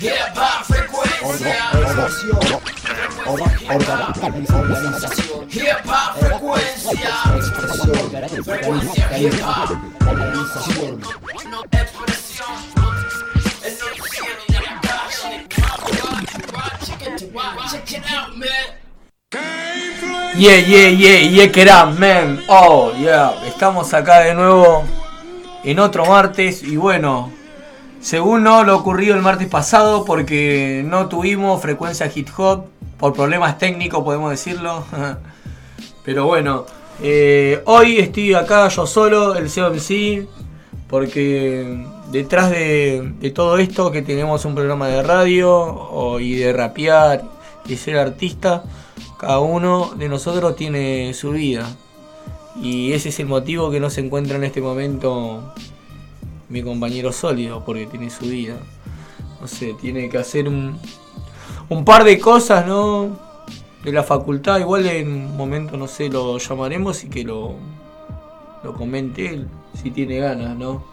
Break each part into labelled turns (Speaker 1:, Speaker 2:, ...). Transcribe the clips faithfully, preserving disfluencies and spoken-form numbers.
Speaker 1: Yeah, yeah, yeah, yeah, que era, man. Oh, yeah. Estamos acá de nuevo en otro martes. Y bueno, según no lo ocurrido el martes pasado, porque no tuvimos frecuencia hip hop, por problemas técnicos podemos decirlo. Pero bueno, eh, hoy estoy acá yo solo, el C O M C, porque detrás de, de todo esto, que tenemos un programa de radio o, y de rapear y ser artista, cada uno de nosotros tiene su vida. Y ese es el motivo que no se encuentra en este momento mi compañero Sólido, porque tiene su vida. No sé, tiene que hacer un, un par de cosas, ¿no? De la facultad. Igual en un momento, no sé, lo llamaremos y que lo, lo comente él, si tiene ganas, ¿no?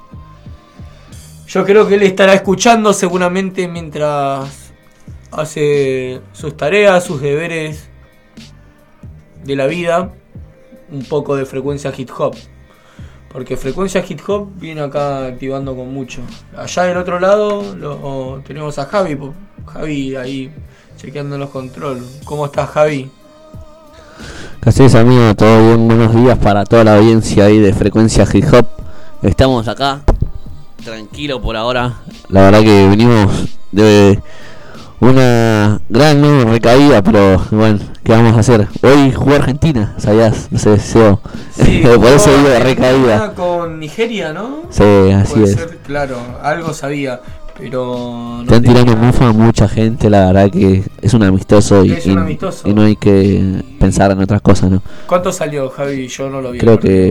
Speaker 1: Yo creo que él estará escuchando seguramente mientras hace sus tareas, sus deberes de la vida, un poco de frecuencia hip hop, porque frecuencia hip hop viene acá activando con mucho. Allá del otro lado lo tenemos a Javi, Javi ahí chequeando los controles. ¿Cómo estás, Javi?
Speaker 2: ¿Qué haces, amigo? Todo bien, buenos días para toda la audiencia ahí de frecuencia hip hop. Estamos acá, tranquilo por ahora. La verdad que venimos de una gran no, recaída, pero bueno, ¿qué vamos a hacer? Hoy jugó Argentina, ¿sabías? No sé, deseo.
Speaker 1: Sí,
Speaker 2: por eso digo de recaída.
Speaker 1: Con Nigeria, ¿no?
Speaker 2: Sí, así
Speaker 1: Puede
Speaker 2: es.
Speaker 1: Ser, claro, algo sabía, pero no
Speaker 2: están
Speaker 1: tenía...
Speaker 2: tirando mufa a mucha gente, la verdad que es un amistoso, y,
Speaker 1: es un
Speaker 2: y,
Speaker 1: amistoso.
Speaker 2: y no hay que pensar en otras cosas, ¿no?
Speaker 1: ¿Cuánto salió, Javi? Yo no lo vi.
Speaker 2: Creo que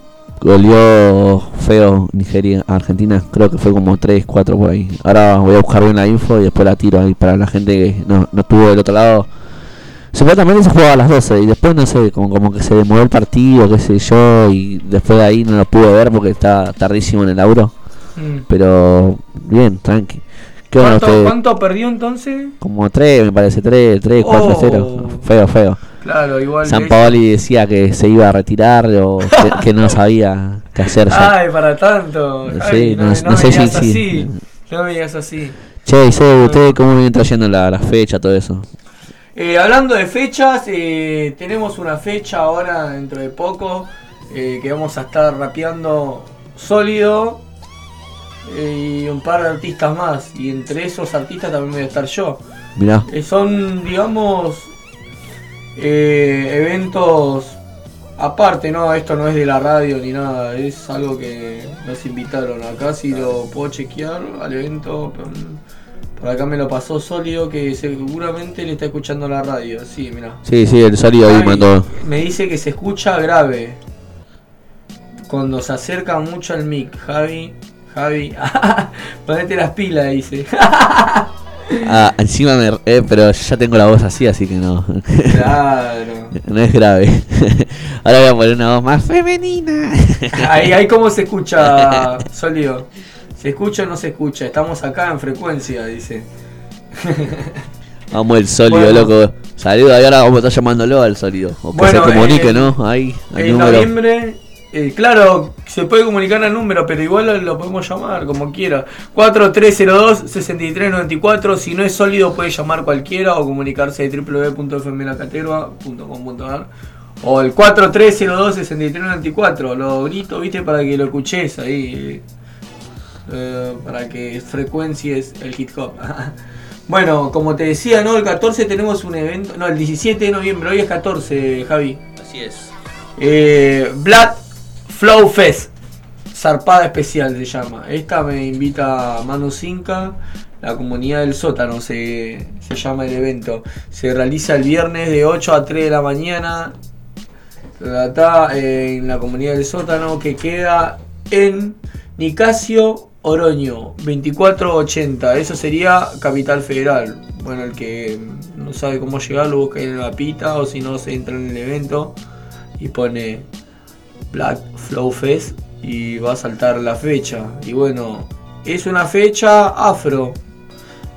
Speaker 2: goleó feo Nigeria a Argentina, creo que fue como tres, cuatro por ahí. Ahora voy a buscar bien la info y después la tiro ahí para la gente que no, no estuvo del otro lado. Supuestamente se jugaba a las doce y después no sé, como, como que se demoró el partido, qué sé yo, y después de ahí no lo pude ver porque estaba tardísimo en el Euro. Mm. Pero bien, tranqui. ¿Qué
Speaker 1: ¿Cuánto,
Speaker 2: bueno,
Speaker 1: ¿Cuánto perdió entonces?
Speaker 2: Como tres, me parece, tres, tres, cuatro a cero. Feo, feo.
Speaker 1: Claro, igual.
Speaker 2: San Paoli decía que se iba a retirar o que, que no sabía qué hacer ya.
Speaker 1: Ay, para tanto.
Speaker 2: Sí,
Speaker 1: Ay, no,
Speaker 2: no,
Speaker 1: no,
Speaker 2: no
Speaker 1: me
Speaker 2: sé si
Speaker 1: digas
Speaker 2: sí.
Speaker 1: así. No me digas así.
Speaker 2: Che, ¿y sé usted cómo viene trayendo la, la fecha, todo eso?
Speaker 1: Eh, hablando de fechas, eh, tenemos una fecha ahora dentro de poco eh, que vamos a estar rapeando Sólido eh, y un par de artistas más. Y entre esos artistas también voy a estar yo.
Speaker 2: Mirá.
Speaker 1: Eh, son, digamos, eh, eventos aparte, ¿no? Esto no es de la radio ni nada, es algo que nos invitaron acá. Si lo puedo chequear al evento, por acá me lo pasó Sólido, que seguramente le está escuchando la radio. Sí, mirá.
Speaker 2: Sí, sí, el Sólido ahí mandó.
Speaker 1: Me dice que se escucha grave cuando se acerca mucho al mic. Javi, Javi, ponete las pilas, dice.
Speaker 2: Ah, encima me... Eh, pero ya tengo la voz así, así que no.
Speaker 1: Claro.
Speaker 2: No es grave. Ahora voy a poner una voz más femenina.
Speaker 1: Ahí, ahí cómo se escucha, Sólido. ¿Se escucha o no se escucha? Estamos acá en frecuencia, dice.
Speaker 2: Vamos el Sólido, bueno, loco. Saludos, y ahora vamos a estar llamándolo al Sólido. O que bueno, se comunique, eh, ¿no? Ahí,
Speaker 1: en número. Noviembre... Eh, claro, se puede comunicar al número, pero igual lo, lo podemos llamar como quiera. cuatro tres cero dos, seis tres nueve cuatro. Si no es Sólido, puede llamar cualquiera o comunicarse de w w w punto f m la caterva punto com punto a r o el cuatro tres cero dos, seis tres nueve cuatro. Lo grito, viste, para que lo escuches ahí. Eh, para que frecuencies el hip hop. Bueno, como te decía, ¿no? El catorce tenemos un evento. No, el diecisiete de noviembre. Hoy es catorce, Javi.
Speaker 2: Así es.
Speaker 1: Eh, Black Flow Fest, zarpada especial se llama. Esta me invita Manu Cinca, la comunidad del sótano se, se llama el evento. Se realiza el viernes de ocho a tres de la mañana. Está en la comunidad del sótano, que queda en Nicasio Oroño veinticuatro ochenta. Eso sería Capital Federal. Bueno, el que no sabe cómo llegar lo busca en la pita, o si no se entra en el evento y pone Black Flow Fest y va a saltar la fecha. Y bueno, es una fecha afro.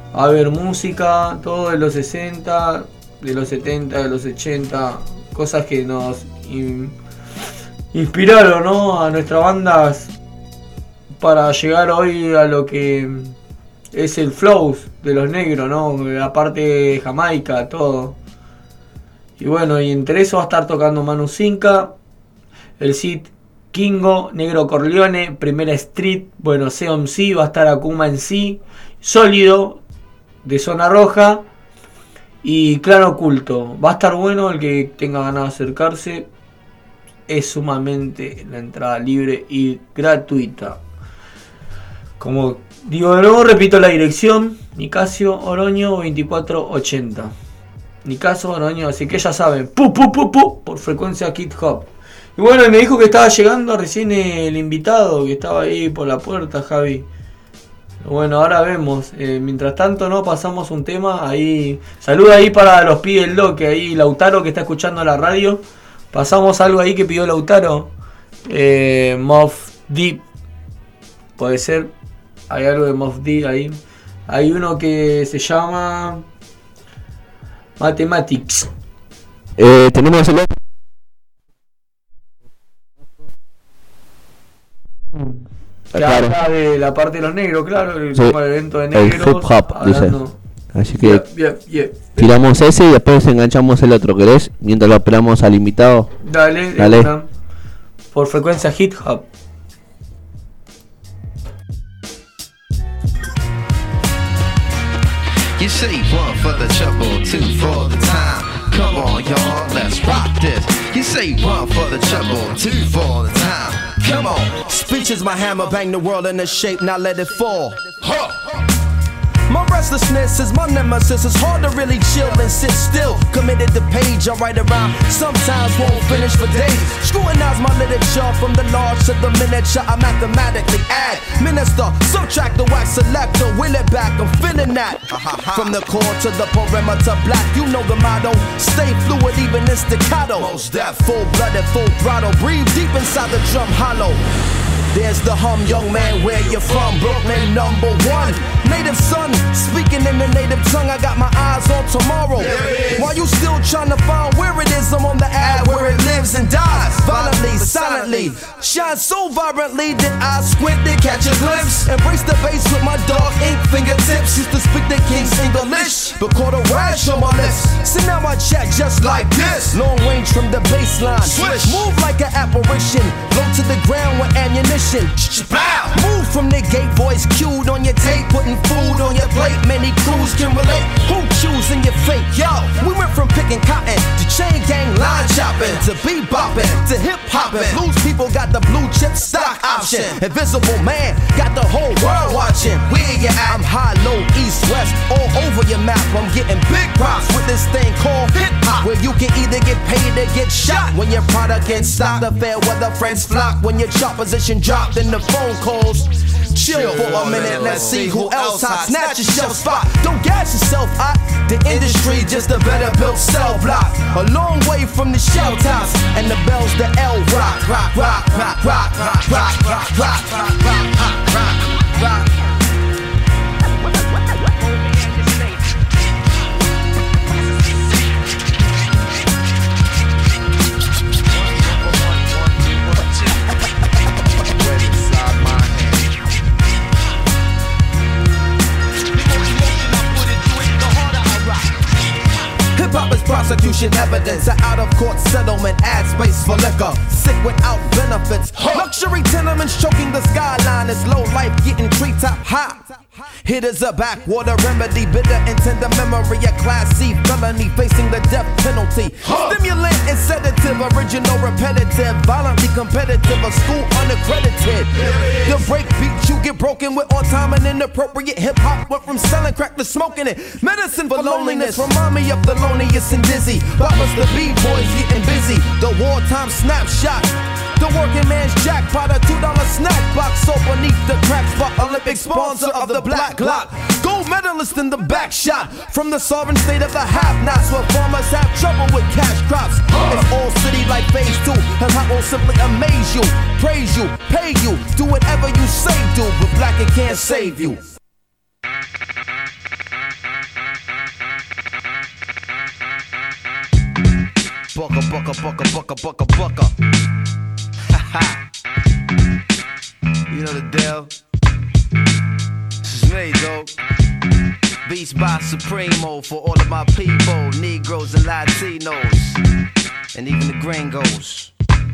Speaker 1: a ver música, todo de los sesenta, de los setenta, de los ochenta, cosas que nos in, inspiraron, ¿no? A nuestras bandas para llegar hoy a lo que es el flow de los negros, ¿no? La parte de Jamaica, todo. Y bueno, y entre eso va a estar tocando Manu Zinca, el Cid Kingo, Negro Corleone, Primera Street, bueno, C M C, va a estar Akuma en sí, Sólido, de Zona Roja, y Claro Oculto. Va a estar bueno, el que tenga ganas de acercarse. Es sumamente la entrada libre y gratuita. Como digo de nuevo, repito la dirección: Nicasio Oroño veinticuatro ochenta. Nicasio Oroño, así que ya saben, pu pu pu pu por frecuencia Hip Hop. Y bueno, me dijo que estaba llegando recién el invitado, que estaba ahí por la puerta, Javi. Bueno, ahora vemos. Eh, mientras tanto, no pasamos un tema ahí. Saluda ahí para los pibes del Doc, que ahí Lautaro que está escuchando la radio. Pasamos algo ahí que pidió Lautaro. Eh, Moff Deep. Puede ser. Hay algo de Moff Deep ahí. Hay uno que se llama Mathematics.
Speaker 2: Eh, tenemos el
Speaker 1: Que
Speaker 2: claro.
Speaker 1: habla de la parte de los negros, claro, el,
Speaker 2: Sí,
Speaker 1: el evento de negros.
Speaker 2: el hip hop,
Speaker 1: hablando...
Speaker 2: dice. Así que
Speaker 1: yeah, yeah, yeah.
Speaker 2: tiramos ese y después enganchamos el otro, ¿querés? Mientras lo esperamos al invitado.
Speaker 1: Dale,
Speaker 2: Dale.
Speaker 1: Una, por frecuencia hip hop.
Speaker 3: You say one for the trouble, two for the time. Come on, y'all, let's rock this. You say one for the trouble, two for the time. Come on.
Speaker 4: Speech is my hammer, bang the world into shape, now let it fall. Huh. My restlessness is my nemesis. It's hard to really chill and sit still. Committed to page, I write around. Sometimes won't finish for days. Scrutinize my literature from the large to the miniature. I mathematically add, minister, subtract the wax selector. Will it back, I'm feeling that. From the core to the perimeter black. You know the motto. Stay fluid even in staccato.
Speaker 3: Most deaf.
Speaker 4: Full blooded, full throttle. Breathe deep inside the drum hollow. There's the hum, young man, where you from? Brooklyn, number one. Native son, speaking in the native tongue. I got my eyes on tomorrow. While you still trying to find where it is, I'm on the ad where it lives and dies. Violently, silently, shine so vibrantly that I squint to catch a glimpse. Embrace the bass with my dog ink fingertips. Used to speak the king's English, but caught a rash on my lips. So now I chat just like this. Long range from the baseline.
Speaker 3: Swish.
Speaker 4: Move like an apparition. Low to the ground with ammunition.
Speaker 3: Bow.
Speaker 4: Move from the gate, voice cued on your tape, putting food on your plate. Many crews can relate. Who choosing your fate? Yo, we went from picking cotton to chain gang line chopping to bebopping to hip hopping. Blues people got the blue chip stock option. Invisible man got the whole world watching. Where you at? I'm high, low, east, west, all over your map. I'm getting big props with this thing called hip hop, where you can either get paid or get shot. When your product gets stopped, the fair weather friends flock. When your chart position dropped in the phone calls. Chill for a minute, let's see who else hot. Snatch your shelf spot. Don't gas yourself hot. The industry just a better built cell block. A long way from the shell tops and the bells, the L rock, rock, rock, rock, rock, rock, rock, rock, rock, rock, rock, rock, rock. Hip-hop is prosecution evidence. An out-of-court settlement, ad space for liquor. Sick without benefits. Luxury tenements choking the skyline. It's low life getting treetop high. Hitters a backwater remedy. Bitter and tender memory. A class C felony facing the death penalty. Stimulant and sedative. Original repetitive. Violently competitive. A school unaccredited. The break beat you get broken with on time and inappropriate. Hip-hop went from selling crack to smoking it. Medicine for loneliness. Remind me of the loneliest and dizzy. Boppers the B-boys getting busy. The wartime snapshot. The working man's jackpot, a two dollar snack box. So beneath the crack spot, Olympic sponsor of the Black Glock. Gold medalist in the back shot. From the sovereign state of the have-nots, where farmers have trouble with cash crops. It's all city like phase two. Hip hop will simply amaze you, praise you, pay you, do whatever you say do. But black it can't save you. bucka, bucka, bucka, bucka, bucka, bucka. Ha ha. You know the deal. This is me, dog. Beats by Supremo for all of my people, Negroes and Latinos, and even the gringos.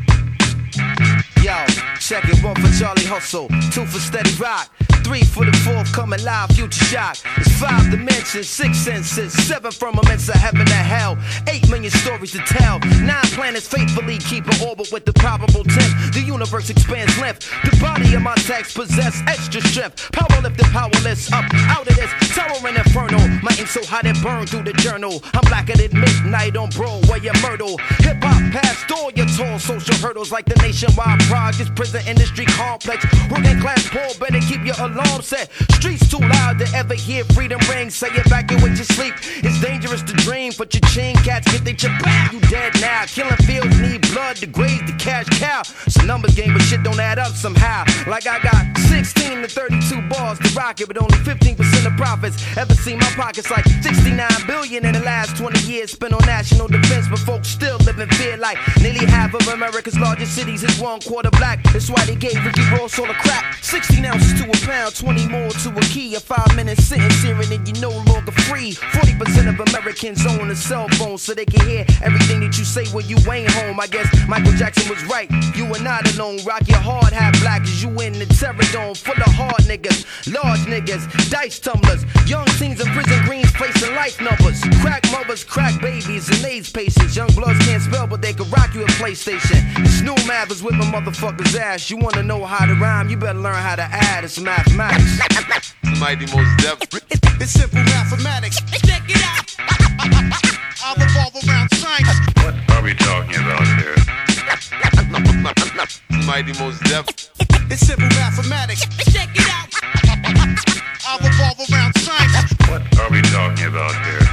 Speaker 4: Yo, check it, one for Charlie Hustle, two for Steady Rock, three for the fourth coming live, Future Shock. It's five dimensions, six senses, seven firmaments of heaven and hell, eight million stories to tell, nine planets faithfully keep an orbit with the probable tenth. The universe expands length, the body of my text possess extra strength. Power lifted, powerless, up out of this terror and inferno. My ink so hot it burned through the journal. I'm blacker than midnight on Broadway and Myrtle. Hip hop past all your tall social hurdles like the nationwide projects, prison industry complex. Working class poor, better keep your alarm set. Streets too loud to ever hear freedom ring. Say evacuate your sleep. It's dangerous to dream, but your chain cats get they chip. You dead now. Killing fields need blood to graze the cash cow. It's a numbers game, but shit don't add up somehow. Like I got sixteen to thirty-two bars to rock it, but only fifteen percent of profits. Ever seen my pockets like sixty-nine billion in the last twenty years spent on national defense, but folks still live in fear like nearly half of America's largest cities is one quarter black. That's why they gave Ricky Ross all the crap. sixteen ounces to a pound, twenty more to a key. A five minute sentence hearing and you no longer free. forty percent of Americans own a cell phone so they can hear everything that you say when you ain't home. I guess Michael Jackson was right. You are not alone. Rock your hard hat black as you in the terror dome full of hard niggas, large niggas, dice tumblers, young teens in prison greens facing life numbers, crack mothers, crack babies, and AIDS patients. Young bloods can't spell, but they can rock you a PlayStation. This new math is whipping motherfuckers' ass. You wanna know how to rhyme? You better learn how to add. It's mathematics.
Speaker 5: Mighty Most Def.
Speaker 4: It's simple mathematics. Check it out. I'll revolve around science.
Speaker 5: What are we talking about here? Mighty Most Def.
Speaker 4: It's simple mathematics. Check it out. I'll revolve around science.
Speaker 5: What are we talking about here?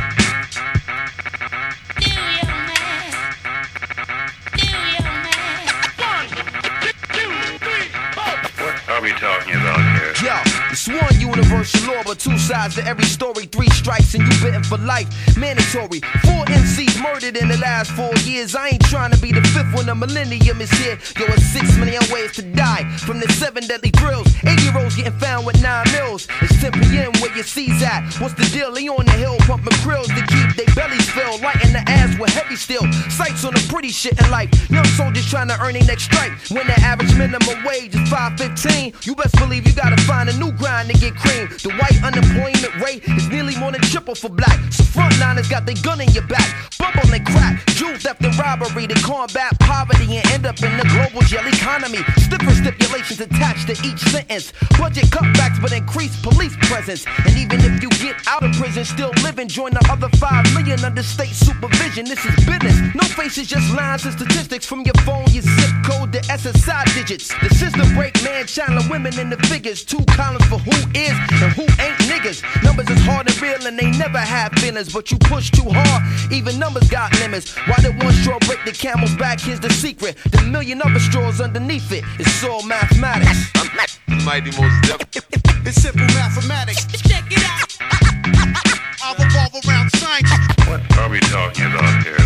Speaker 6: Do your math. Do your math.
Speaker 5: One, two, three, four. What are we talking about here?
Speaker 4: Yo, it's one universal law, but two sides to every story. Three strikes and you bitten for life. Mandatory. Four M Cs murdered in the last four years. I ain't trying to be the fifth when the millennium is here. Yo, it's six million ways to die from the seven deadly thrills. Eight-year-olds getting found with nine mils. It's ten p.m. where your C's at. What's the deal? They on the hill pumping krills to keep their bellies filled. Lighting the ass with heavy steel. Sights on the pretty shit in life. Young soldiers trying to earn their next strike. When the average minimum wage is five fifteen, you best believe you gotta find a new grind to get cream. The white unemployment rate is nearly more than triple for black. So frontliners got their gun in your back. Bubble and crack, jewel theft and robbery to combat poverty and end up in the global jail economy. Stiffer stipulations attached to each sentence. Budget cutbacks but increased police presence. And even if you get out of prison, still living, join the other five million under state supervision. This is business. No faces, just lines and statistics from your phone, your zip code, the S S I digits. The system break man, channeling women in the figures. Two columns for who is and who ain't niggas. Numbers is hard and real and they never have feelings, but you push too hard, even numbers got limits. Why did one straw break the camel's back? Here's the secret. The million other straws underneath it. It's all mathematics.
Speaker 5: Mighty Most Def.
Speaker 4: It's simple mathematics. Check it out. I'll revolve around science.
Speaker 5: What are we talking about here?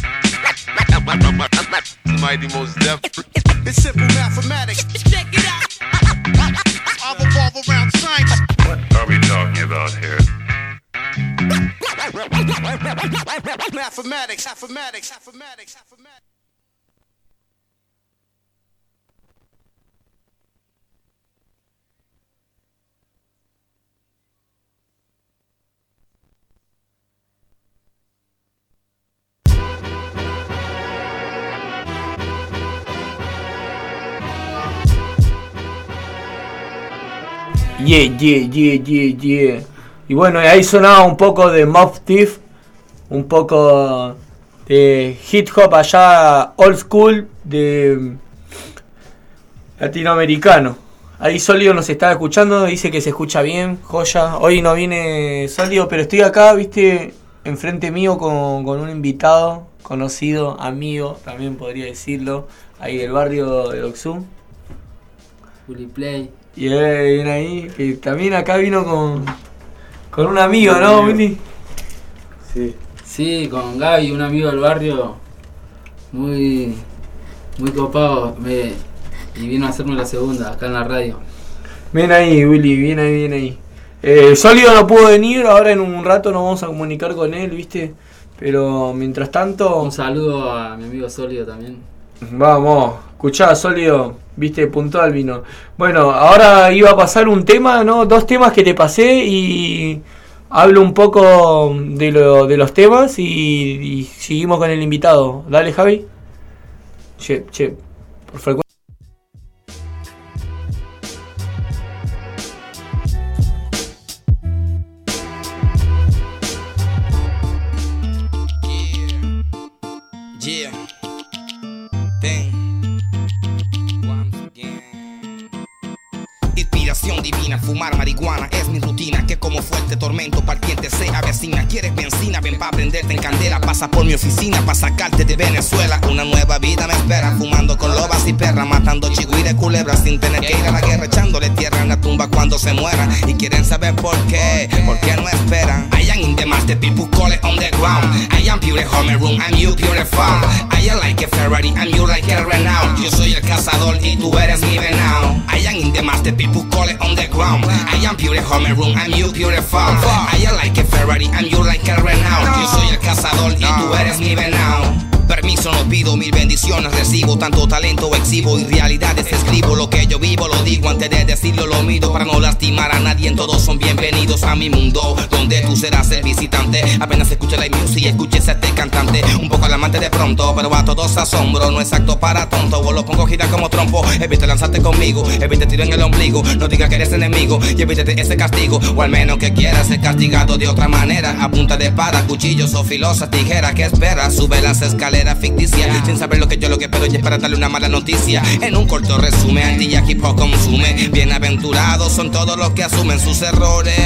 Speaker 5: Mighty Most Def.
Speaker 4: It's simple mathematics. Check it out. I'll revolve around science.
Speaker 5: What are we talking about here?
Speaker 4: Mathematics, mathematics, mathematics, mathematics.
Speaker 1: Yeah, yeah, yeah, yeah, yeah. Y bueno, ahí sonaba un poco de Mobb Deep, un poco de hip hop allá old school de latinoamericano. Ahí Sólido nos estaba escuchando, dice que se escucha bien, joya. Hoy no viene Sólido, pero estoy acá, viste, enfrente mío con, con un invitado, conocido, amigo, también podría decirlo, ahí del barrio de Doxum.
Speaker 7: Juli Play.
Speaker 1: Y yeah, viene ahí, que también acá vino con, con un amigo, ¿no, Willy?
Speaker 7: Sí. Sí, con Gaby, un amigo del barrio Muy, muy copado. Me, y vino a hacerme la segunda acá en la radio.
Speaker 1: Bien ahí, Willy, bien ahí, bien ahí. Eh, Sólido no pudo venir, ahora en un rato nos vamos a comunicar con él, ¿viste? Pero mientras tanto...
Speaker 7: Un saludo a mi amigo Sólido también.
Speaker 1: Vamos, escuchá, Sólido, viste, puntual vino. Bueno, ahora iba a pasar un tema, ¿no? Dos temas que te pasé y hablo un poco de, lo, de los temas y, y seguimos con el invitado. Dale, Javi. Che, che, por frecuencia.
Speaker 8: Yeah, then once again. Inspiración divina, fumar marihuana es mi rutina. Que como fuerte tormento partiente se avecina. Quieres benzina, ven pa' prenderte en candela. Pasa por mi oficina pa' sacarte de Venezuela. Una nueva vida me espera, fumando con lobas y perras, matando chigüires, culebras sin tener que ir a la guerra, echándole tierra en la tumba cuando se mueran. Y quieren saber por qué, por qué no esperan. I am in the master, people call it on the ground. I am pure homeroom, I'm you pure farm. I am like a Ferrari, I'm you like a Renault. Yo soy el cazador y tú eres mi venado. I am in the master, people call it on the ground. I am pure homeroom, I'm you pure farm. I am like a Ferrari, I'm you like a Renault. Yo soy el cazador y tú eres mi venado. Permiso no pido, mil bendiciones recibo. Tanto talento exhibo y realidades escribo. Lo que yo vivo lo digo antes de decirlo, lo mido para no lastimar a nadie. Todos son bienvenidos a mi mundo, donde tú serás el visitante. Apenas escuche la music y escuches a este cantante. Un poco alarmante de pronto, pero a todos asombro. No es acto para tonto, vos lo pongo a girar como trompo. Evita lanzarte conmigo, evita tiro en el ombligo. No digas que eres enemigo y evítate ese castigo. O al menos que quieras ser castigado de otra manera. A punta de espada, cuchillos o filosas, tijeras. ¿Qué esperas? Sube las escaleras ficticia, sin saber lo que yo lo que espero y es para darle una mala noticia. En un corto resumen, al día que hip hop consume. Bienaventurados son todos los que asumen sus errores,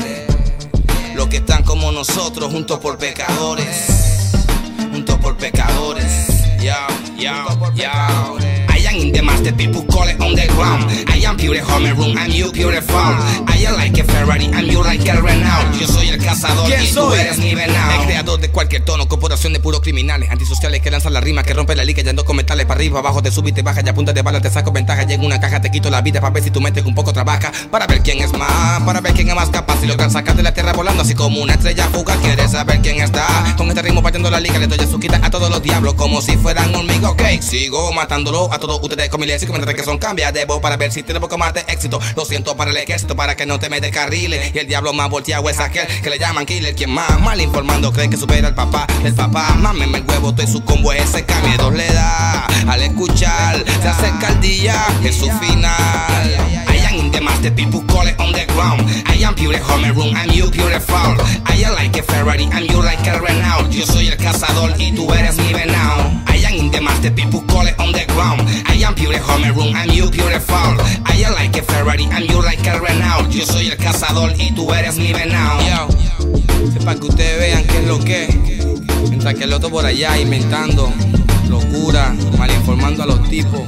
Speaker 8: los que están como nosotros, juntos por pecadores, juntos por pecadores. Yo, yo, yo. I am in the master, people call it on the ground. I am pure homeroom, I'm you pure farm. I am like a Ferrari, I'm you like a Renault. Yo soy el cazador y tú eres mi venado. El creador de cualquier tono, corporación de puros criminales, antisociales que lanzan la rima, que rompen la liga, yendo con metales para arriba, abajo, te sube y te baja, y a punta de bala te saco ventaja. Llega una caja, te quito la vida para ver si tu mente un poco trabaja. Para ver quién es más, para ver quién es más capaz. Si logran sacar de la tierra volando así como una estrella fugaz. Quieres saber quién está con este ritmo partiendo la liga. Le doy su quita a todos los diablos como si fueran hormigas. Ok, sigo matándolo a todos ustedes con mi léxico. Mientras que son cambia de voz para ver si tiene poco más de éxito. Lo siento para el ejército, para que no te me descarriles. Y el diablo más volteado es aquel que le llaman killer. Quien más mal informando cree que supera al papá. El papá, mámeme el huevo, estoy su combo ese que miedo le da. Al escuchar, se acerca el día, es su final. I am in the master, people call it on the ground. I am pure homeroom, I'm you pure farm. I am like a Ferrari, I'm you like a Renault. Yo soy el cazador y tú eres mi venado. I am in the master, people call it on the ground. I am pure homeroom, I'm you pure farm. I am like a Ferrari, I'm you like a Renault. Yo soy el cazador y tú eres mi venado. Yo, es para que ustedes vean qué es lo que es. Mientras que el otro por allá inventando locura, mal informando a los tipos.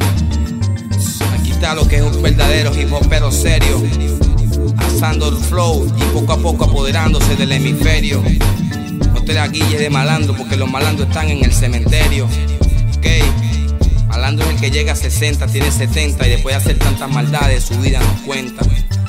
Speaker 8: Aquí está lo que es un verdadero hip hopero serio, asando el flow y poco a poco apoderándose del hemisferio. No te la guilles de malandro porque los malandros están en el cementerio. Ok, malandro es el que llega a sesenta, tiene setenta y después de hacer tantas maldades su vida no cuenta.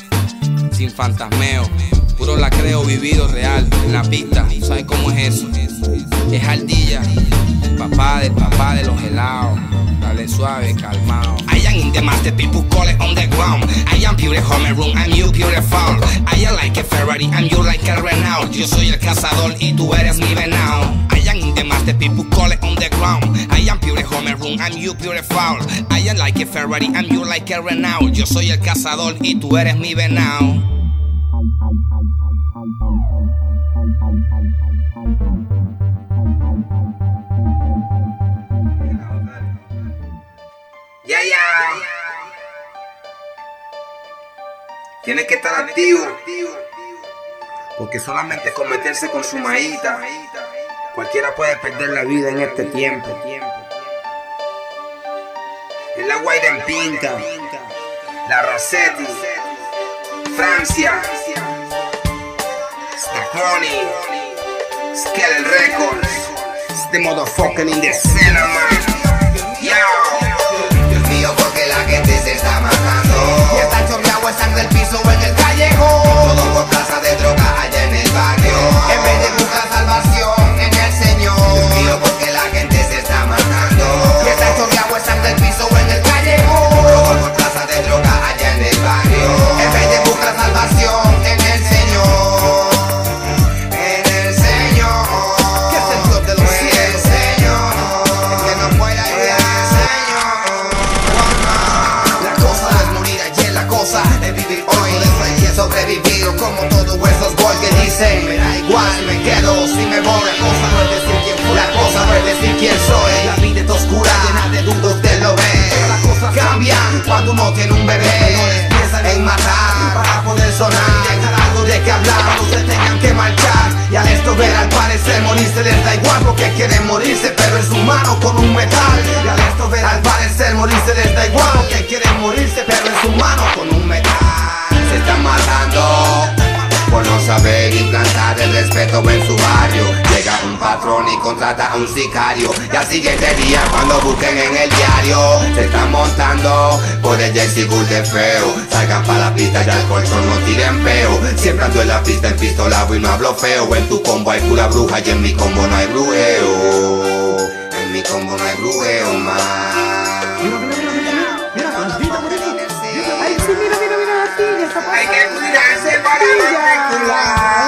Speaker 8: Sin fantasmeo, puro lacreo vivido real en la pista. ¿Sabes cómo es eso? Es Ardilla, el papá del papá de los helados. Dale suave, calmado. I am in the master, people call it on the ground. I am pure homeroom, I'm you pure farm. I am like a Ferrari, I'm you like a Renault. Yo soy el cazador y tú eres mi venado. I am in the master, people call it on the ground. I am pure homeroom, I'm you pure farm. I am like a Ferrari, I'm you like a Renault. Yo soy el cazador y tú eres mi venado.
Speaker 9: Ya, ya. Tiene que estar activo, porque solamente con meterse con su maíta, cualquiera puede perder la vida en este tiempo. Es la Guaira Pinta, la Rossetti, Francia, Staconi, Skeleton Records, the motherfucking in the center, man. Yo. Dios mío, porque la gente se está matando. Y está chorreado el sangre del piso en el callejón. Todo por plaza de droga allá en el barrio. En vez de buscar salvación en el Señor. Dios mío, porque la gente se está matando. Y está chorreado el sangre del piso en el callejón. Todo por plaza de droga allá en el barrio. En vez de buscar salvación en el Señor. En el Señor. Que es el Dios de los cielos. Señor. Que no pueda ir al Señor. La cosa es morir ayer, la cosa es vivir hoy. Hay que sobrevivir como todos esos boys que dicen me da igual, me quedo si me voy. La cosa no es decir quién fui, la cosa no es decir quién soy. La vida es oscura, llena de dudas, usted lo ve. Las cosas cambian cuando uno tiene un bebé. Piensan en matar para poder sonar y dejar algo de que hablar cuando se tengan que marchar. Y al esto ver al parecer morirse les da igual porque quieren morirse, pero en su mano con un metal. Y al esto ver al parecer morirse les da igual porque quieren morirse, pero en su mano con un metal. Se están matando por no saber implantar el respeto en su barrio. Llega un patrón y contrata a un sicario. Y al siguiente día cuando busquen en el diario se están montando por el Jesse Gould de feo. Salgan pa' la pista y al colchón no tiren peo. Siempre ando en la pista en pistolado y no hablo feo. En tu combo hay pura bruja y en mi combo no hay brujeo. En mi combo no hay brujeo más. Hay que cuidarse para la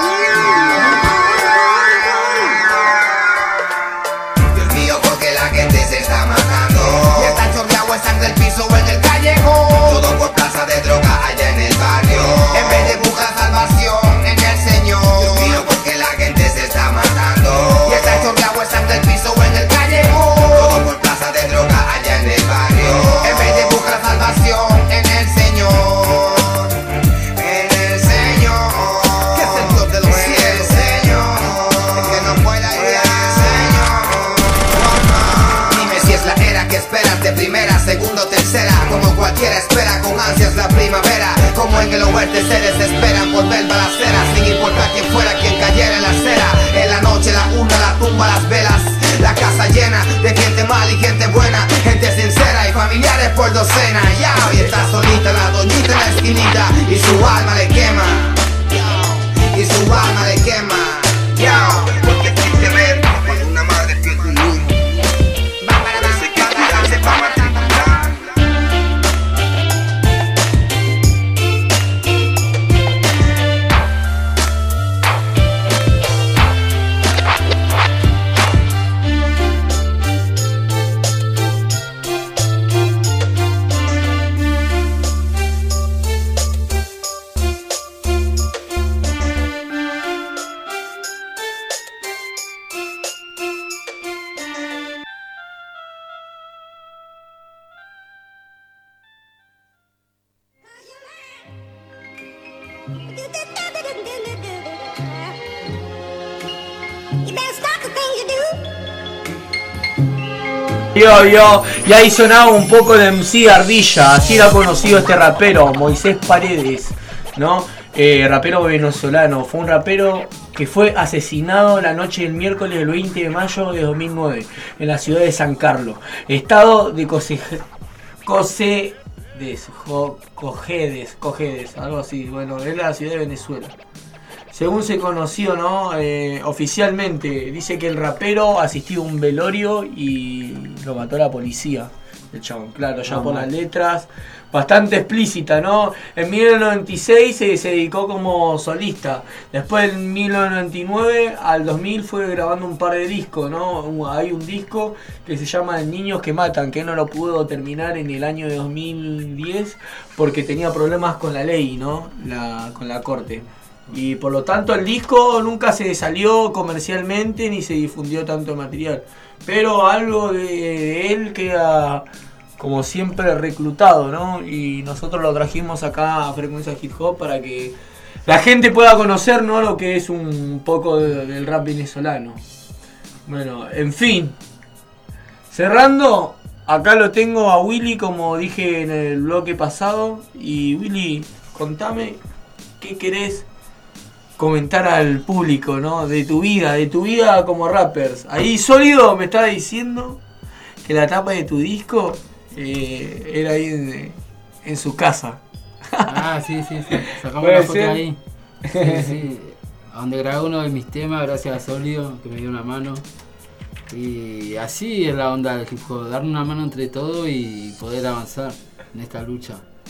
Speaker 9: Dios mío, porque la gente se está matando. Y está chorreado el sangre del piso en el callejón. Todo por plaza de droga allá en el barrio. En vez de buscar salvación en el Señor. Dios mío, porque la gente se está matando. Y está chorreado el sangre del piso en el callejón. Todo por plaza de droga allá en el barrio. En vez de buscar salvación en el Señor. De primera, segunda o tercera, como cualquiera espera con ansias la primavera. Como en el oeste se desesperan por ver balaceras, sin importar quién fuera quien cayera en la acera. En la noche la urna, la tumba, las velas, la casa llena de gente mala y gente buena, gente sincera y familiares por docena. Ya, y está solita la doñita en la esquinita y su alma le quema, y su alma le quema. Ya, porque triste ver cuando una madre pierde un niño.
Speaker 1: Yo, yo, y ahí sonaba un poco de M C Ardilla, así era conocido este rapero, Moisés Paredes, ¿no? Eh, rapero venezolano, fue un rapero que fue asesinado la noche del miércoles del veinte de mayo de dos mil nueve en la ciudad de San Carlos, estado de Cose... Cose... Jo, Cojedes, Cojedes, algo así, bueno, es la ciudad de Venezuela. Según se conoció, ¿no? Eh, oficialmente, dice que el rapero asistió a un velorio y lo mató la policía. El chabón, claro, ya no, por las letras, bastante explícita, ¿no? En mil novecientos noventa y seis se, se dedicó como solista. Después en mil novecientos noventa y nueve al dos mil fue grabando un par de discos, ¿no? Hay un disco que se llama Niños que Matan, que no lo pudo terminar en el año de dos mil diez porque tenía problemas con la ley, ¿no? La, con la corte. Y por lo tanto el disco nunca se salió comercialmente ni se difundió tanto material. Pero algo de, de él queda como siempre reclutado, ¿no? Y nosotros lo trajimos acá a Frecuencia Hip Hop para que la gente pueda conocer, ¿no? Lo que es un poco de, del rap venezolano. Bueno, en fin. Cerrando, acá lo tengo a Willy, como dije en el bloque pasado. Y Willy, contame qué querés comentar al público, ¿no? De tu vida, de tu vida como rappers. Ahí Sólido me estaba diciendo que la tapa de tu disco eh, era ahí en, en su casa.
Speaker 7: Ah, sí, sí, sí. Sacamos
Speaker 1: ¿Puede
Speaker 7: una foto
Speaker 1: ser?
Speaker 7: ahí. Sí, sí. Donde grabé uno de mis temas, gracias a Sólido, que me dio una mano. Y así es la onda del hip hop, dar una mano entre todos y poder avanzar en esta lucha.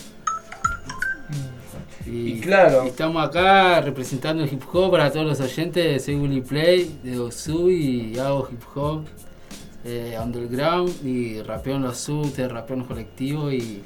Speaker 7: Y,
Speaker 1: Y claro.
Speaker 7: y estamos acá representando el hip hop para todos los oyentes. Soy Willy Play de Dosu y hago hip hop eh, underground y rapeo en los subtes, rapeo en los colectivos y,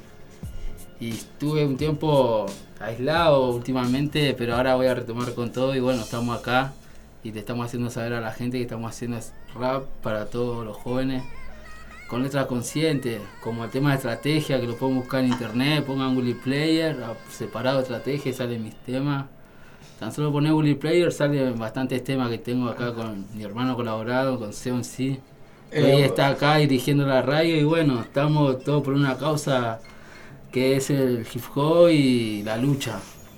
Speaker 7: y estuve un tiempo aislado últimamente, pero ahora voy a retomar con todo y bueno, estamos acá y le estamos haciendo saber a la gente que estamos haciendo rap para todos los jóvenes con letras conscientes, como el tema de estrategia, que lo pueden buscar en internet, pongan Willy Player, separado de estrategia, salen mis temas. Tan solo poner Willy Player, salen bastantes temas que tengo acá con mi hermano colaborado, con Seon C.
Speaker 1: Eh,
Speaker 7: Hoy está acá dirigiendo la radio y bueno, estamos todos por una causa que es el hip hop y la lucha.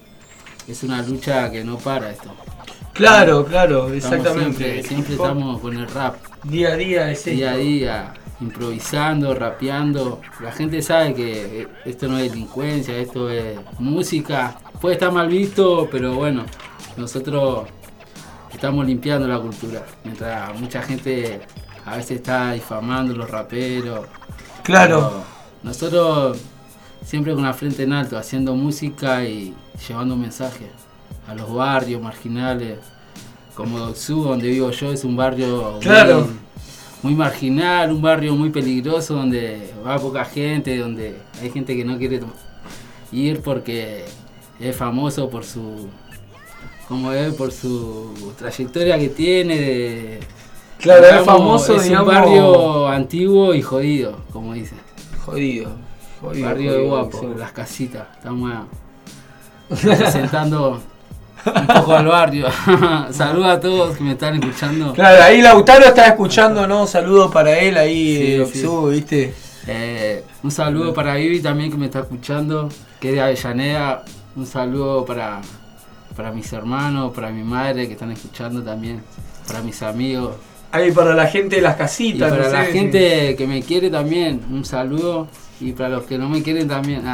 Speaker 7: Es una lucha que no para esto.
Speaker 1: Claro, claro,
Speaker 7: Estamos
Speaker 1: exactamente.
Speaker 7: Siempre, siempre estamos con el rap.
Speaker 1: Día a día es
Speaker 7: Día a
Speaker 1: esto.
Speaker 7: día, improvisando, rapeando. La gente sabe que esto no es delincuencia, esto es música. Puede estar mal visto, pero bueno, nosotros estamos limpiando la cultura. Mientras mucha gente a veces está difamando a los raperos.
Speaker 1: Claro.
Speaker 7: Pero nosotros siempre con la frente en alto, haciendo música y llevando un mensaje a los barrios marginales. Como Dosu, donde vivo yo, es un barrio
Speaker 1: Claro.
Speaker 7: muy, muy marginal, un barrio muy peligroso donde va poca gente, donde hay gente que no quiere ir porque es famoso por su, como es, por su trayectoria que tiene. De,
Speaker 1: Claro, es
Speaker 7: digamos,
Speaker 1: famoso,
Speaker 7: es
Speaker 1: digamos.
Speaker 7: un barrio antiguo y jodido, como dicen.
Speaker 1: Jodido. jodido
Speaker 7: Barrio de
Speaker 1: jodido,
Speaker 7: Guapo,
Speaker 1: sí.
Speaker 7: las casitas. Estamos representando un poco al barrio. Saludos a todos que me están escuchando.
Speaker 1: Claro, ahí Lautaro está escuchando, ¿no? Saludos para él ahí,
Speaker 7: Sí,
Speaker 1: Doxu,
Speaker 7: sí.
Speaker 1: ¿viste?
Speaker 7: Eh, un saludo para Vivi también que me está escuchando, que es de Avellaneda. Un saludo para, para mis hermanos, para mi madre que están escuchando también, para mis amigos.
Speaker 1: Ahí para la gente de las
Speaker 7: Y
Speaker 1: casitas,
Speaker 7: para
Speaker 1: no sé,
Speaker 7: la
Speaker 1: sí.
Speaker 7: gente que me quiere también, un saludo. Y para los que no me quieren también.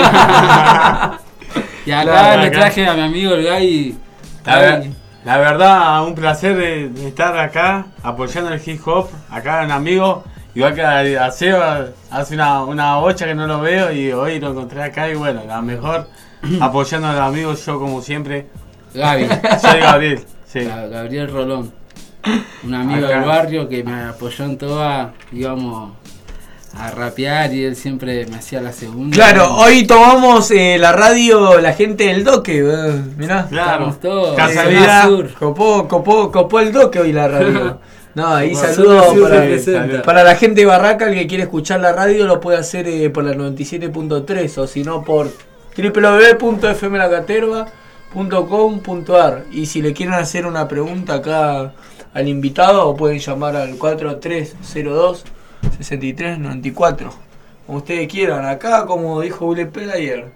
Speaker 7: Ah. Y acá
Speaker 10: Claro,
Speaker 7: le
Speaker 10: acá.
Speaker 7: traje a mi amigo el Gai.
Speaker 10: La, ver- la verdad, un placer de, de estar acá apoyando el hip hop. Acá un amigo, igual que a, a Seba, hace una, una bocha que no lo veo y hoy lo encontré acá. Y bueno, la mejor apoyando a los amigos, yo como siempre.
Speaker 7: Gaby.
Speaker 10: Soy Gabriel, sí.
Speaker 7: Ga- Gabriel Rolón. Un amigo
Speaker 10: Acá.
Speaker 7: del barrio que me apoyó en toda. Íbamos a rapear y él siempre me hacía la segunda.
Speaker 1: Claro, hoy tomamos eh, la radio, la gente del Doque, eh, mirá.
Speaker 10: Claro,
Speaker 7: Estamos todos.
Speaker 10: casualidad.
Speaker 7: Zona Sur.
Speaker 1: Copó, copó, copó el Doque hoy la radio. No, ahí
Speaker 7: Zona
Speaker 1: saludos
Speaker 7: Sur
Speaker 1: para,
Speaker 7: representa.
Speaker 1: para la gente de Barraca, el que quiere escuchar la radio lo puede hacer eh, por la noventa y siete punto tres o si no por doble u doble u doble u punto f m la caterva punto com punto a r. Y si le quieren hacer una pregunta acá al invitado, pueden llamar al cuatro tres cero dos, seis tres nueve cuatro. Como ustedes quieran, acá como dijo Willy Player,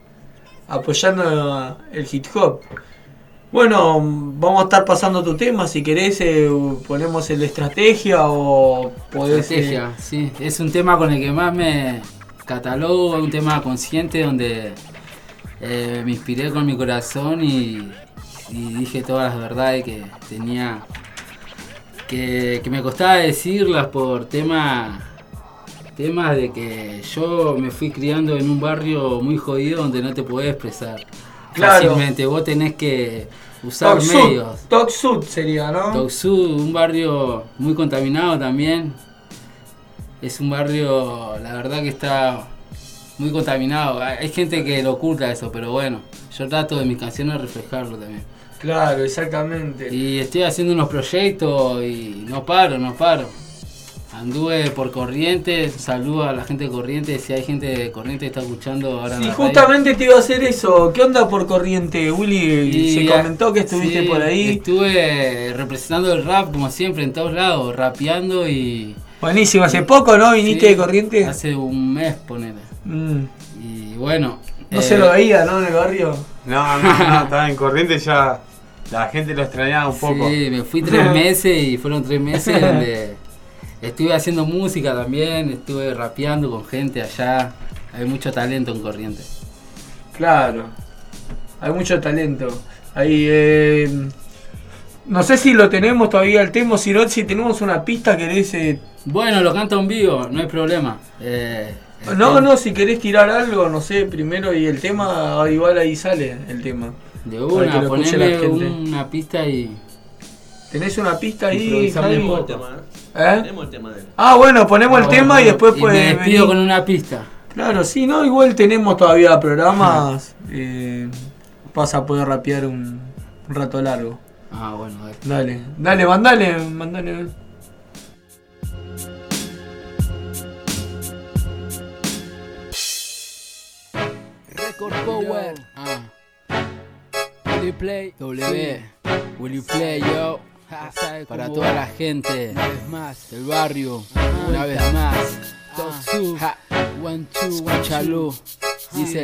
Speaker 1: apoyando el hip hop. Bueno, vamos a estar pasando tu tema, si querés eh, ponemos el de estrategia o podés... eh,
Speaker 7: Estrategia, sí. Es un tema con el que más me catalogo, un tema consciente donde eh, me inspiré con mi corazón y, y dije todas las verdades que tenía, que, que me costaba decirlas por tema, temas de que yo me fui criando en un barrio muy jodido donde no te podés expresar.
Speaker 1: Claro.
Speaker 7: Fácilmente, vos tenés que usar
Speaker 1: Talk
Speaker 7: medios.
Speaker 1: Sud, Talk Sud sería, ¿no?
Speaker 7: Doxu, un barrio muy contaminado también. Es un barrio, la verdad que está muy contaminado. Hay gente que lo oculta eso, pero bueno, yo trato de mis canciones reflejarlo también.
Speaker 1: Claro, exactamente.
Speaker 7: Y estoy haciendo unos proyectos y no paro, no paro. Anduve por Corrientes, saludo a la gente de Corrientes, si hay gente de Corrientes que está escuchando ahora en
Speaker 1: Sí,
Speaker 7: la radio.
Speaker 1: justamente te iba a hacer eso. ¿Qué onda por Corriente, Willy?
Speaker 7: Y,
Speaker 1: Se comentó que estuviste
Speaker 7: sí,
Speaker 1: por ahí.
Speaker 7: Estuve representando el rap como siempre en todos lados, rapeando y...
Speaker 1: Buenísimo, hace poco, ¿no? ¿Viniste
Speaker 7: Sí,
Speaker 1: de Corriente?
Speaker 7: Hace un mes, ponele.
Speaker 1: Mm.
Speaker 7: Y bueno...
Speaker 1: No
Speaker 7: eh,
Speaker 1: se lo veía, ¿no? En el barrio.
Speaker 10: No, no, no, estaba en corriente ya. la gente lo extrañaba un poco.
Speaker 7: Sí, me fui tres meses y fueron tres meses donde estuve haciendo música también, estuve rapeando con gente allá. Hay mucho talento en Corrientes.
Speaker 1: Claro, hay mucho talento. Ahí, eh, no sé si lo tenemos todavía el tema, si no, si tenemos una pista querés... Eh...
Speaker 7: Bueno, lo canto en vivo, no hay problema. Eh,
Speaker 1: no, no, si querés tirar algo, no sé, primero y el tema, igual ahí sale el tema.
Speaker 7: De una, poneme una pista y...
Speaker 1: ¿Tenés una pista ahí?
Speaker 11: Tenemos el tema,
Speaker 1: ¿Eh?
Speaker 11: Tenemos el tema de él.
Speaker 1: Ah, bueno, ponemos ah, el tema
Speaker 7: bueno,
Speaker 1: y después
Speaker 7: y
Speaker 1: pues...
Speaker 7: me despido con una pista.
Speaker 1: Claro, sí, no, igual tenemos todavía programas. eh, vas a poder rapear un, un rato largo.
Speaker 7: Ah, bueno, dale.
Speaker 1: Dale, dale, mandale, mandale.
Speaker 12: Record Power. Ah. Will you play? W. Will you play, yo? Para toda la gente. Una vez más. Del barrio. Ah, una vez más. Dos, two. One, two. Escúchalo. Dice.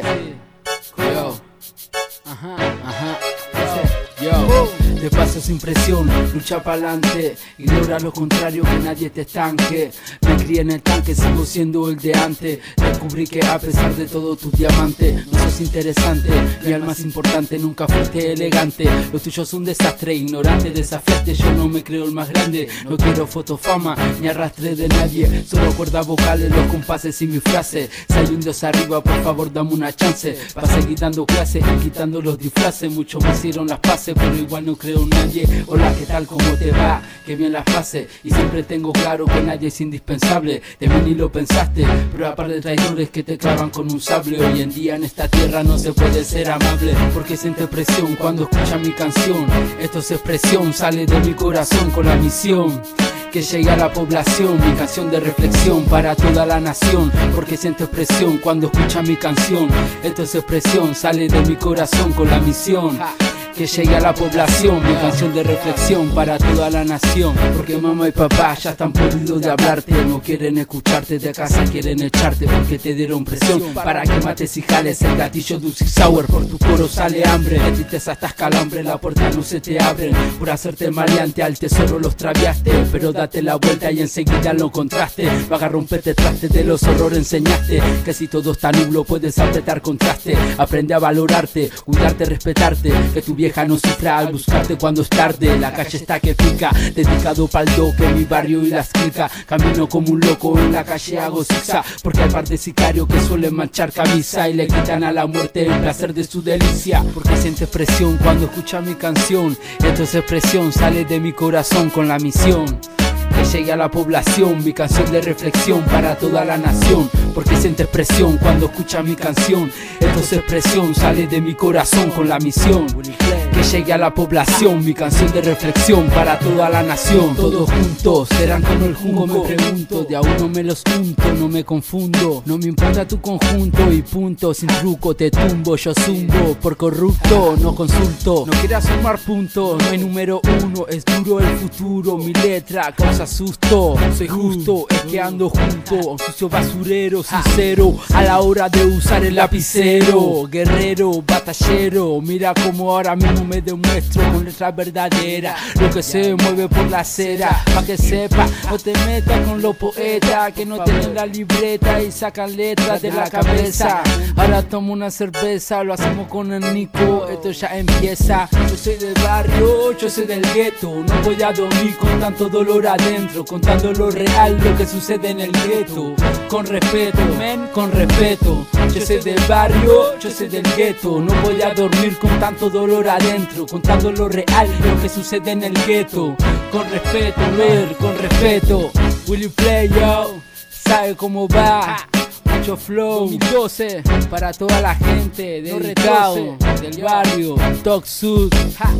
Speaker 12: Yo. Ajá, ajá. Dice. Yo. Te paso sin presión, lucha pa'lante, ignora lo contrario, que nadie te estanque. Me crié en el tanque, sigo siendo el de antes. Descubrí que a pesar de todo tus diamantes, no sos interesante, ni al más importante, nunca fuiste elegante. Lo tuyo es un desastre, ignorante, desafiante, yo no me creo el más grande. No quiero fotofama, ni arrastre de nadie, solo cuerdas vocales, los compases y mis frases. Si hay un Dios arriba, por favor dame una chance, pa' seguir dando clases y quitando los disfraces. Muchos me hicieron las paces, pero igual no creo en nadie. Hola, ¿qué tal? ¿Cómo te va? Que bien las pases. Y siempre tengo claro que nadie es indispensable. De mí ni lo pensaste, pero aparte de traidores que te clavan con un sable. Hoy en día en esta tierra no se puede ser amable, porque siente presión cuando escucha mi canción. Esto es expresión, sale de mi corazón con la misión que llegue a la población, mi canción de reflexión para toda la nación, porque siento expresión cuando escucha mi canción. Esto es expresión, sale de mi corazón con la misión que llegue a la población, mi canción de reflexión para toda la nación, porque mamá y papá ya están podridos de hablarte, no quieren escucharte, de casa quieren echarte porque te dieron presión para que mates y jales el gatillo dulce y sour, por tu coro sale hambre, de tristeza hasta calambre, la puerta no se te abre, por hacerte maleante al tesoro los traviaste, pero date la vuelta y enseguida lo encontraste, vas a romperte traste, de los horrores enseñaste, que si todo está nublo puedes apretar contraste, aprende a valorarte, cuidarte, respetarte, que tu vieja no sufra al buscarte cuando es tarde, la calle está que pica, dedicado pa'l doque, mi barrio y las clica, camino como un loco en la calle hago zigzag, porque hay par de sicarios que suelen manchar camisa y le quitan a la muerte el placer de su delicia, porque sientes presión cuando escucha mi canción, esto es expresión, sale de mi corazón con la misión que llegue a la población, mi canción de reflexión para toda la nación, porque siente expresión cuando escucha mi canción, esto es expresión, sale de mi corazón con la misión que llegue a la población, mi canción de reflexión para toda la nación, todos juntos serán como el junco, me pregunto, de a uno me los junto, no me confundo, no me importa tu conjunto y punto, sin truco te tumbo, yo zumbo, por corrupto no consulto, no quieras sumar puntos, no hay número uno, es duro el futuro, mi letra causa asusto, soy justo, es que ando junto a un sucio basurero, sincero a la hora de usar el lapicero, guerrero, batallero, mira como ahora mismo me demuestro con letras verdaderas, lo que se mueve por la acera, pa' que sepa, no te metas con los poetas que no tienen la libreta y sacan letras de la cabeza, ahora tomo una cerveza, lo hacemos con el Nico, esto ya empieza, yo soy del barrio, yo soy del gueto, no voy a dormir con tanto dolor adentro, contando lo real, lo que sucede en el gueto, con respeto, men, con respeto, yo soy del barrio, yo soy del gueto, no voy a dormir con tanto dolor adentro, contando lo real, lo que sucede en el gueto, con respeto, ver, con respeto, will you play, yo, sabe cómo va, mucho flow, dos mil doce, para toda la gente, dedicado, del barrio, Talk Sud,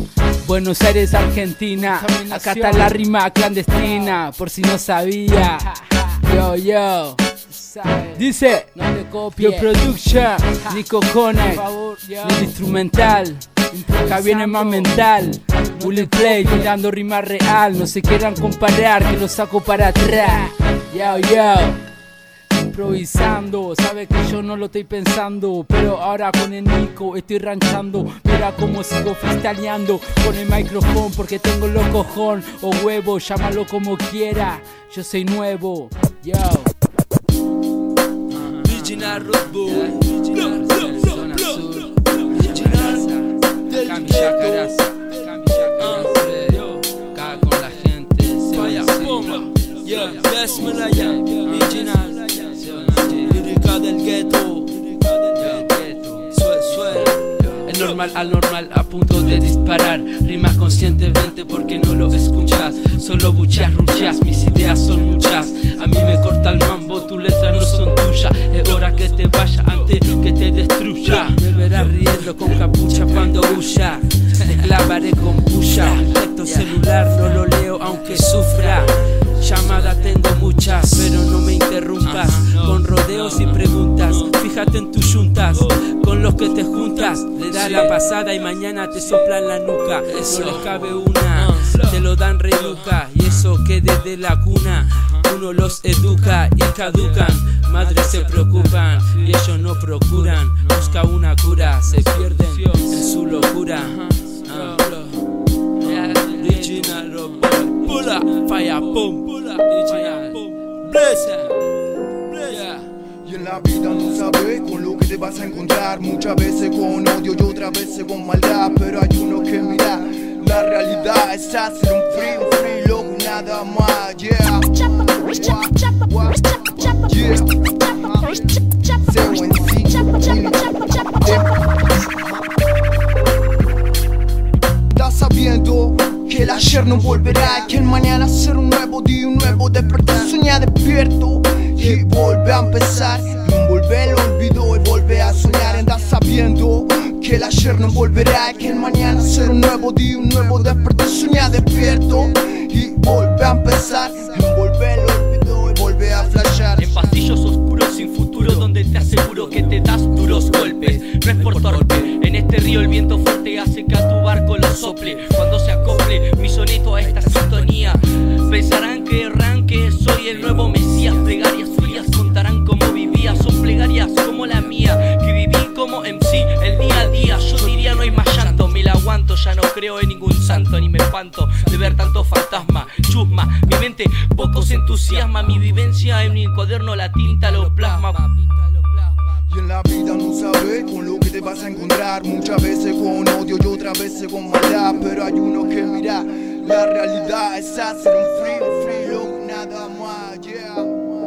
Speaker 12: Buenos Aires, Argentina, acá está la rima clandestina, por si no sabía, yo, yo, dice, no te copie, Yo Production, Nico Connect, el instrumental, acá viene más mental, Bully Play, tirando rima real, no se quieran comparar, que lo saco para atrás, yo, yo, improvisando. Sabe que yo no lo estoy pensando, pero ahora con el Nico estoy ranchando. Mira cómo sigo freestyleando con el micrófono porque tengo los cojón o huevo, llámalo como quiera. Yo soy nuevo, yo.
Speaker 11: Original Road Boy, zona sur, original del Yacaraz, acá con la gente, vaya bomba, yeah, yes Malaya, original, lírica del gueto, suel, suel. Es normal al normal a punto de disparar, rimas conscientemente porque no lo escuchas, solo bucheas, rucheas, mis ideas son muchas, a mí me corta el mambo, tus letras no son tuyas, es hora que te vaya antes que te destruya, me verás riendo con capucha cuando huya, te clavaré con puya, texto celular no lo leo aunque sufra, llamadas tengo muchas, pero no me interrumpas, con rodeos y preguntas, fíjate en tus yuntas, con los que te juntas, le da la pasada y mañana te soplan la nuca, no les cabe una, te lo dan reduca, y eso que desde la cuna uno los educa y caducan, madres se preocupan y ellos no procuran, busca una cura, se pierden en su locura. Original Road, pula, fire, pum, pula, original, bless.
Speaker 13: Y en la vida no sabes con lo que te vas a encontrar, muchas veces con odio y otras veces con maldad, pero hay uno que mira, la realidad es hacer un free, un free loco y nada más, yeah. Wow, yeah. Zero en sí, estás sabiendo que el ayer no volverá, que el mañana será un nuevo día, un nuevo despertar, soñar despierto y volver a empezar, y volver el olvido y volver a soñar. Andas sabiendo que el ayer no volverá, que el mañana será un nuevo día, un nuevo despertar, soñar despierto y volver a empezar, y volver el olvido y volver a flashear.
Speaker 11: En pasillos oscuros sin futuro donde te aseguro que te das duros golpes, no es por torpe, en este río el viento fuerte hace que a tu barco lo sople, cuando se acople mi soneto a esta sintonía, pensarán que arranque, soy el nuevo Mesías, plegarias frías contarán cómo vivía, son plegarias como la mía, que viví como M C el día a día, yo diría no hay más llanto, me la aguanto, ya no creo en ningún santo, ni me espanto de ver tanto fantasma, chusma, mi mente poco se entusiasma, mi vivencia en mi cuaderno la tinta lo plasma.
Speaker 13: Y en la vida no sabes con lo que te vas a encontrar, muchas veces con odio y otras veces con maldad, pero hay uno que mira, la realidad es hacer un free, un free look, nada más, yeah.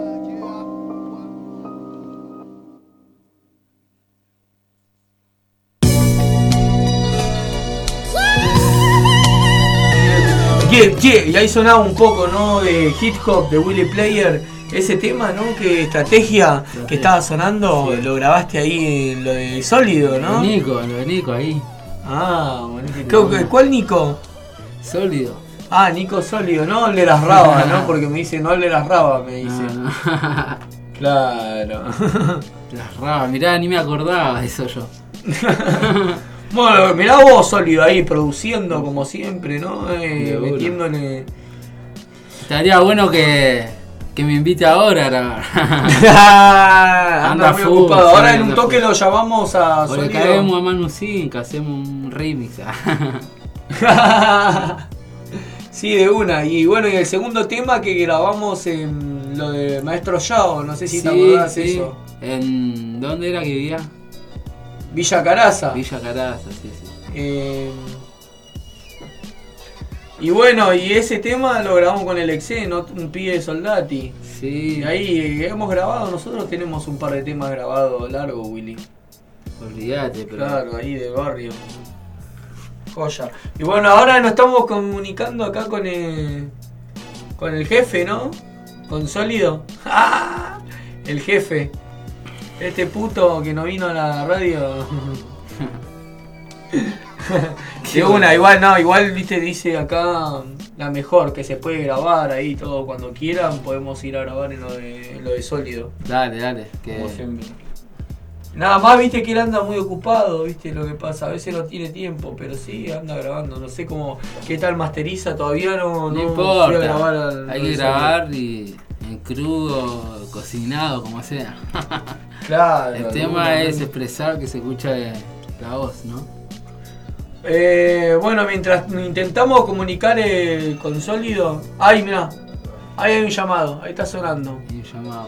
Speaker 1: Yeah, yeah. Y ahí sonaba un poco, ¿no? De hip hop de Willy Player. Ese tema, ¿no? Que estrategia que estaba sonando, sí. Lo grabaste ahí en lo de Sólido, ¿no?
Speaker 7: Lo de Nico, lo de Nico ahí.
Speaker 1: Ah, buenísimo. ¿Cuál Nico?
Speaker 7: Sólido.
Speaker 1: Ah, Nico Sólido, no el de las rabas, ¿no? Porque me dice, no el de las rabas, me dice.
Speaker 7: No, no.
Speaker 1: Claro.
Speaker 7: Las rabas, mirá, ni me acordaba de eso yo.
Speaker 1: Bueno, mirá vos Sólido ahí produciendo como siempre, ¿no? Eh, metiéndole.
Speaker 7: Estaría bueno que, que me invite ahora a grabar.
Speaker 1: anda, anda muy full, ocupado. Ahora en un toque full. Lo llamamos a
Speaker 7: Sólido. Le caemos a Manu Zinc, hacemos un remix.
Speaker 1: Sí, de una. Y bueno, y el segundo tema que grabamos en lo de Maestro Yao, no sé si
Speaker 7: sí,
Speaker 1: te acordás
Speaker 7: sí.
Speaker 1: eso.
Speaker 7: ¿En dónde era que vivía?
Speaker 1: Villa Caraza.
Speaker 7: Villa Caraza, sí, sí.
Speaker 1: Eh, y bueno, y ese tema lo grabamos con el Exe, ¿no? Un pibe de Soldati.
Speaker 7: Sí.
Speaker 1: Y ahí hemos grabado, nosotros tenemos un par de temas grabados largos, Willy.
Speaker 7: Olvídate, pero.
Speaker 1: Claro, ahí de barrio. Joya. Y bueno, ahora nos estamos comunicando acá con el, con el jefe, ¿no? Con Sólido. ¡Ah! El jefe. Este puto que no vino a la radio. De una, igual no, igual viste, dice acá la mejor, que se puede grabar ahí todo cuando quieran, podemos ir a grabar en lo de, en lo de Sólido.
Speaker 7: Dale, dale. Que...
Speaker 1: Nada más, viste que él anda muy ocupado, viste lo que pasa, a veces no tiene tiempo, pero sí anda grabando, no sé cómo, qué tal masteriza, todavía no,
Speaker 7: no,
Speaker 1: no
Speaker 7: importa,
Speaker 1: fui a grabar al,
Speaker 7: hay que grabar y en crudo, cocinado, como sea.
Speaker 1: Claro.
Speaker 7: El tema es expresar que se escucha la voz, ¿no?
Speaker 1: Eh, bueno, mientras intentamos comunicar eh, con Sólido. Ay, mira, ahí hay un llamado, ahí está sonando.
Speaker 7: Hay un llamado.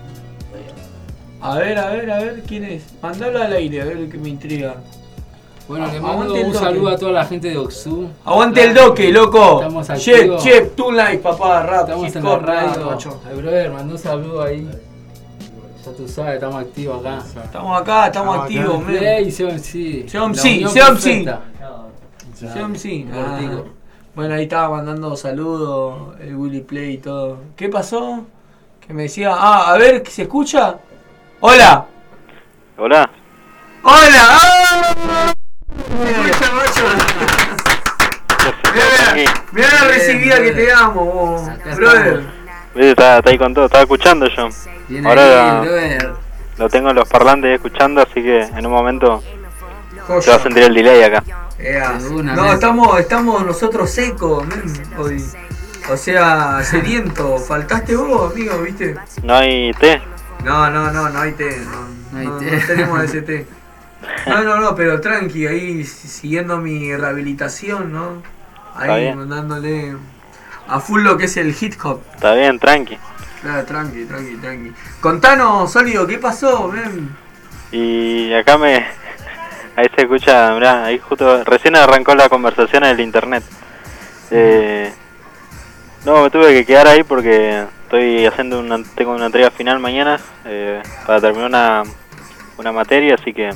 Speaker 1: A ver, a ver, a ver, ¿quién es? Mandalo al aire, a ver que me intriga.
Speaker 7: Bueno, le
Speaker 1: Ah,
Speaker 7: mando
Speaker 1: aguante el
Speaker 7: un
Speaker 1: doque.
Speaker 7: saludo a toda la gente de Oxú.
Speaker 1: Aguante el doque, loco.
Speaker 7: Estamos
Speaker 1: Chep,
Speaker 7: activos.
Speaker 1: chep, two life, papá, rap,
Speaker 7: Estamos
Speaker 1: hip
Speaker 7: en la
Speaker 1: hop, rap,
Speaker 7: radio.
Speaker 1: macho.
Speaker 7: Ay, brother, mandó un saludo ahí. Ya tú sabes, estamos activos acá.
Speaker 1: Estamos acá, estamos activos, men.
Speaker 7: Play, C O M C.
Speaker 1: C O M
Speaker 7: La
Speaker 1: C,
Speaker 7: unión
Speaker 1: C O M C.
Speaker 7: perfecta.
Speaker 1: C O M C. Ah.
Speaker 7: Cortico.
Speaker 1: Bueno, ahí estaba mandando saludos, el Willy Play y todo. ¿Qué pasó? Que me decía, ah, a ver, ¿se escucha? Hola.
Speaker 14: Hola.
Speaker 1: Hola. ¡Ah! Mira, mira la recibida que te damos, vos, brother.
Speaker 14: Viste, está, está ahí con todo, estaba escuchando yo.
Speaker 7: Bien
Speaker 14: Ahora
Speaker 7: ahí, brother.
Speaker 14: lo tengo en los parlantes escuchando, así que en un momento
Speaker 1: Joya.
Speaker 14: se va a sentir el delay acá.
Speaker 1: Ea.
Speaker 7: De una,
Speaker 1: No,
Speaker 7: men.
Speaker 1: estamos, estamos nosotros secos, men, hoy. O sea, sediento. Faltaste vos, amigo, ¿viste?
Speaker 14: ¿No hay té?
Speaker 1: No, no, no, no hay té. No,
Speaker 7: No hay
Speaker 1: no,
Speaker 7: té.
Speaker 1: no tenemos ese té. No, no, no, pero tranqui, ahí si- siguiendo mi rehabilitación, ¿no?
Speaker 14: Está
Speaker 1: Ahí
Speaker 14: bien.
Speaker 1: mandándole a full lo que es el hip hop.
Speaker 14: Está bien, tranqui.
Speaker 1: Claro, tranqui, tranqui, tranqui. Contanos, Sólido, ¿qué pasó, men?
Speaker 14: Y acá me... Ahí se escucha, mirá, ahí justo... Recién arrancó la conversación en el internet. Eh, no, me tuve que quedar ahí porque estoy haciendo una... Tengo una entrega final mañana eh, para terminar una, una materia, así que...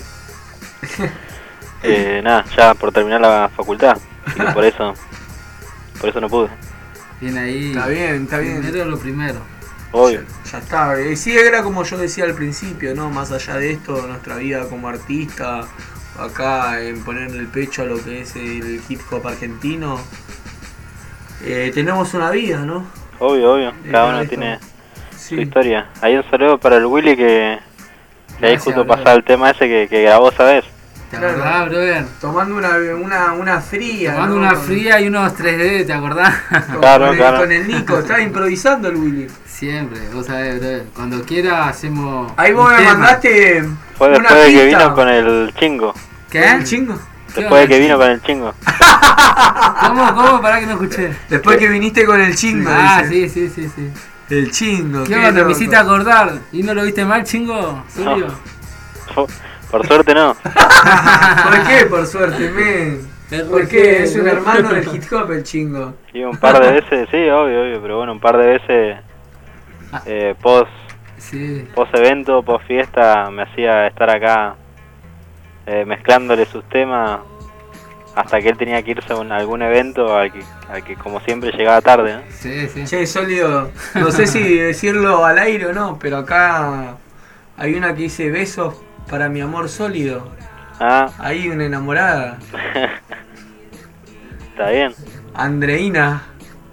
Speaker 14: Eh, nada, ya por terminar la facultad. Así que por eso... Por eso no pude.
Speaker 7: Bien ahí.
Speaker 1: Está bien, está bien.
Speaker 7: Primero lo primero.
Speaker 14: Obvio.
Speaker 1: Ya está, eh, sí, era como yo decía al principio, ¿no? Más allá de esto, nuestra vida como artista, acá en ponerle el pecho a lo que es el hip hop argentino, eh, tenemos una vida, ¿no?
Speaker 14: Obvio, obvio. Cada
Speaker 1: Era
Speaker 14: uno
Speaker 1: esto.
Speaker 14: tiene
Speaker 1: Sí.
Speaker 14: su historia. Hay un saludo para el Willy que... que ahí
Speaker 7: Gracias,
Speaker 14: justo
Speaker 7: brother.
Speaker 14: pasaba el tema ese que, que grabó, ¿sabes?
Speaker 7: ¿Te
Speaker 1: Claro.
Speaker 7: acordás, brother?
Speaker 1: Tomando una, una, una fría.
Speaker 7: Tomando
Speaker 1: ¿no?
Speaker 7: una
Speaker 1: Con-
Speaker 7: fría y unos tres D, ¿te acordás?
Speaker 1: Con,
Speaker 14: Claro,
Speaker 1: con el,
Speaker 14: claro.
Speaker 1: con el Nico, estaba improvisando el Willy.
Speaker 7: Siempre, vos sabés, brother. Cuando quiera hacemos.
Speaker 1: Ahí
Speaker 7: un
Speaker 1: vos me
Speaker 7: tema.
Speaker 1: mandaste
Speaker 14: Fue
Speaker 1: una
Speaker 14: después de que
Speaker 1: pista.
Speaker 14: vino con el chingo.
Speaker 7: ¿Qué?
Speaker 1: ¿El chingo?
Speaker 14: Después de que vino con el chingo.
Speaker 7: ¿Cómo? ¿Cómo? Pará que no escuché.
Speaker 1: Después que viniste con el chingo.
Speaker 7: Ah,
Speaker 1: dice.
Speaker 7: sí, sí, sí, sí.
Speaker 1: El chingo.
Speaker 7: ¿Qué onda? Me
Speaker 1: loco.
Speaker 7: hiciste acordar. ¿Y no lo viste mal, chingo? ¿Serio?
Speaker 14: Por, por suerte no.
Speaker 1: ¿Por qué? Por suerte, men.
Speaker 7: Es
Speaker 1: ¿Por
Speaker 7: re
Speaker 1: qué?
Speaker 7: feo,
Speaker 1: Es un
Speaker 7: ¿no?
Speaker 1: hermano del hip hop el chingo.
Speaker 14: Y un par de veces, sí, obvio, obvio, pero bueno, un par de veces eh, post,
Speaker 7: Sí.
Speaker 14: post evento, post fiesta, me hacía estar acá eh, mezclándole sus temas hasta que él tenía que irse a un- algún evento al que, al que como siempre llegaba tarde, ¿no?
Speaker 7: Sí, sí.
Speaker 1: Che, Sólido, no sé si decirlo al aire o no, pero acá hay una que dice besos para mi amor sólido.
Speaker 14: Ah,
Speaker 1: Hay una enamorada,
Speaker 14: está bien.
Speaker 1: Andreina.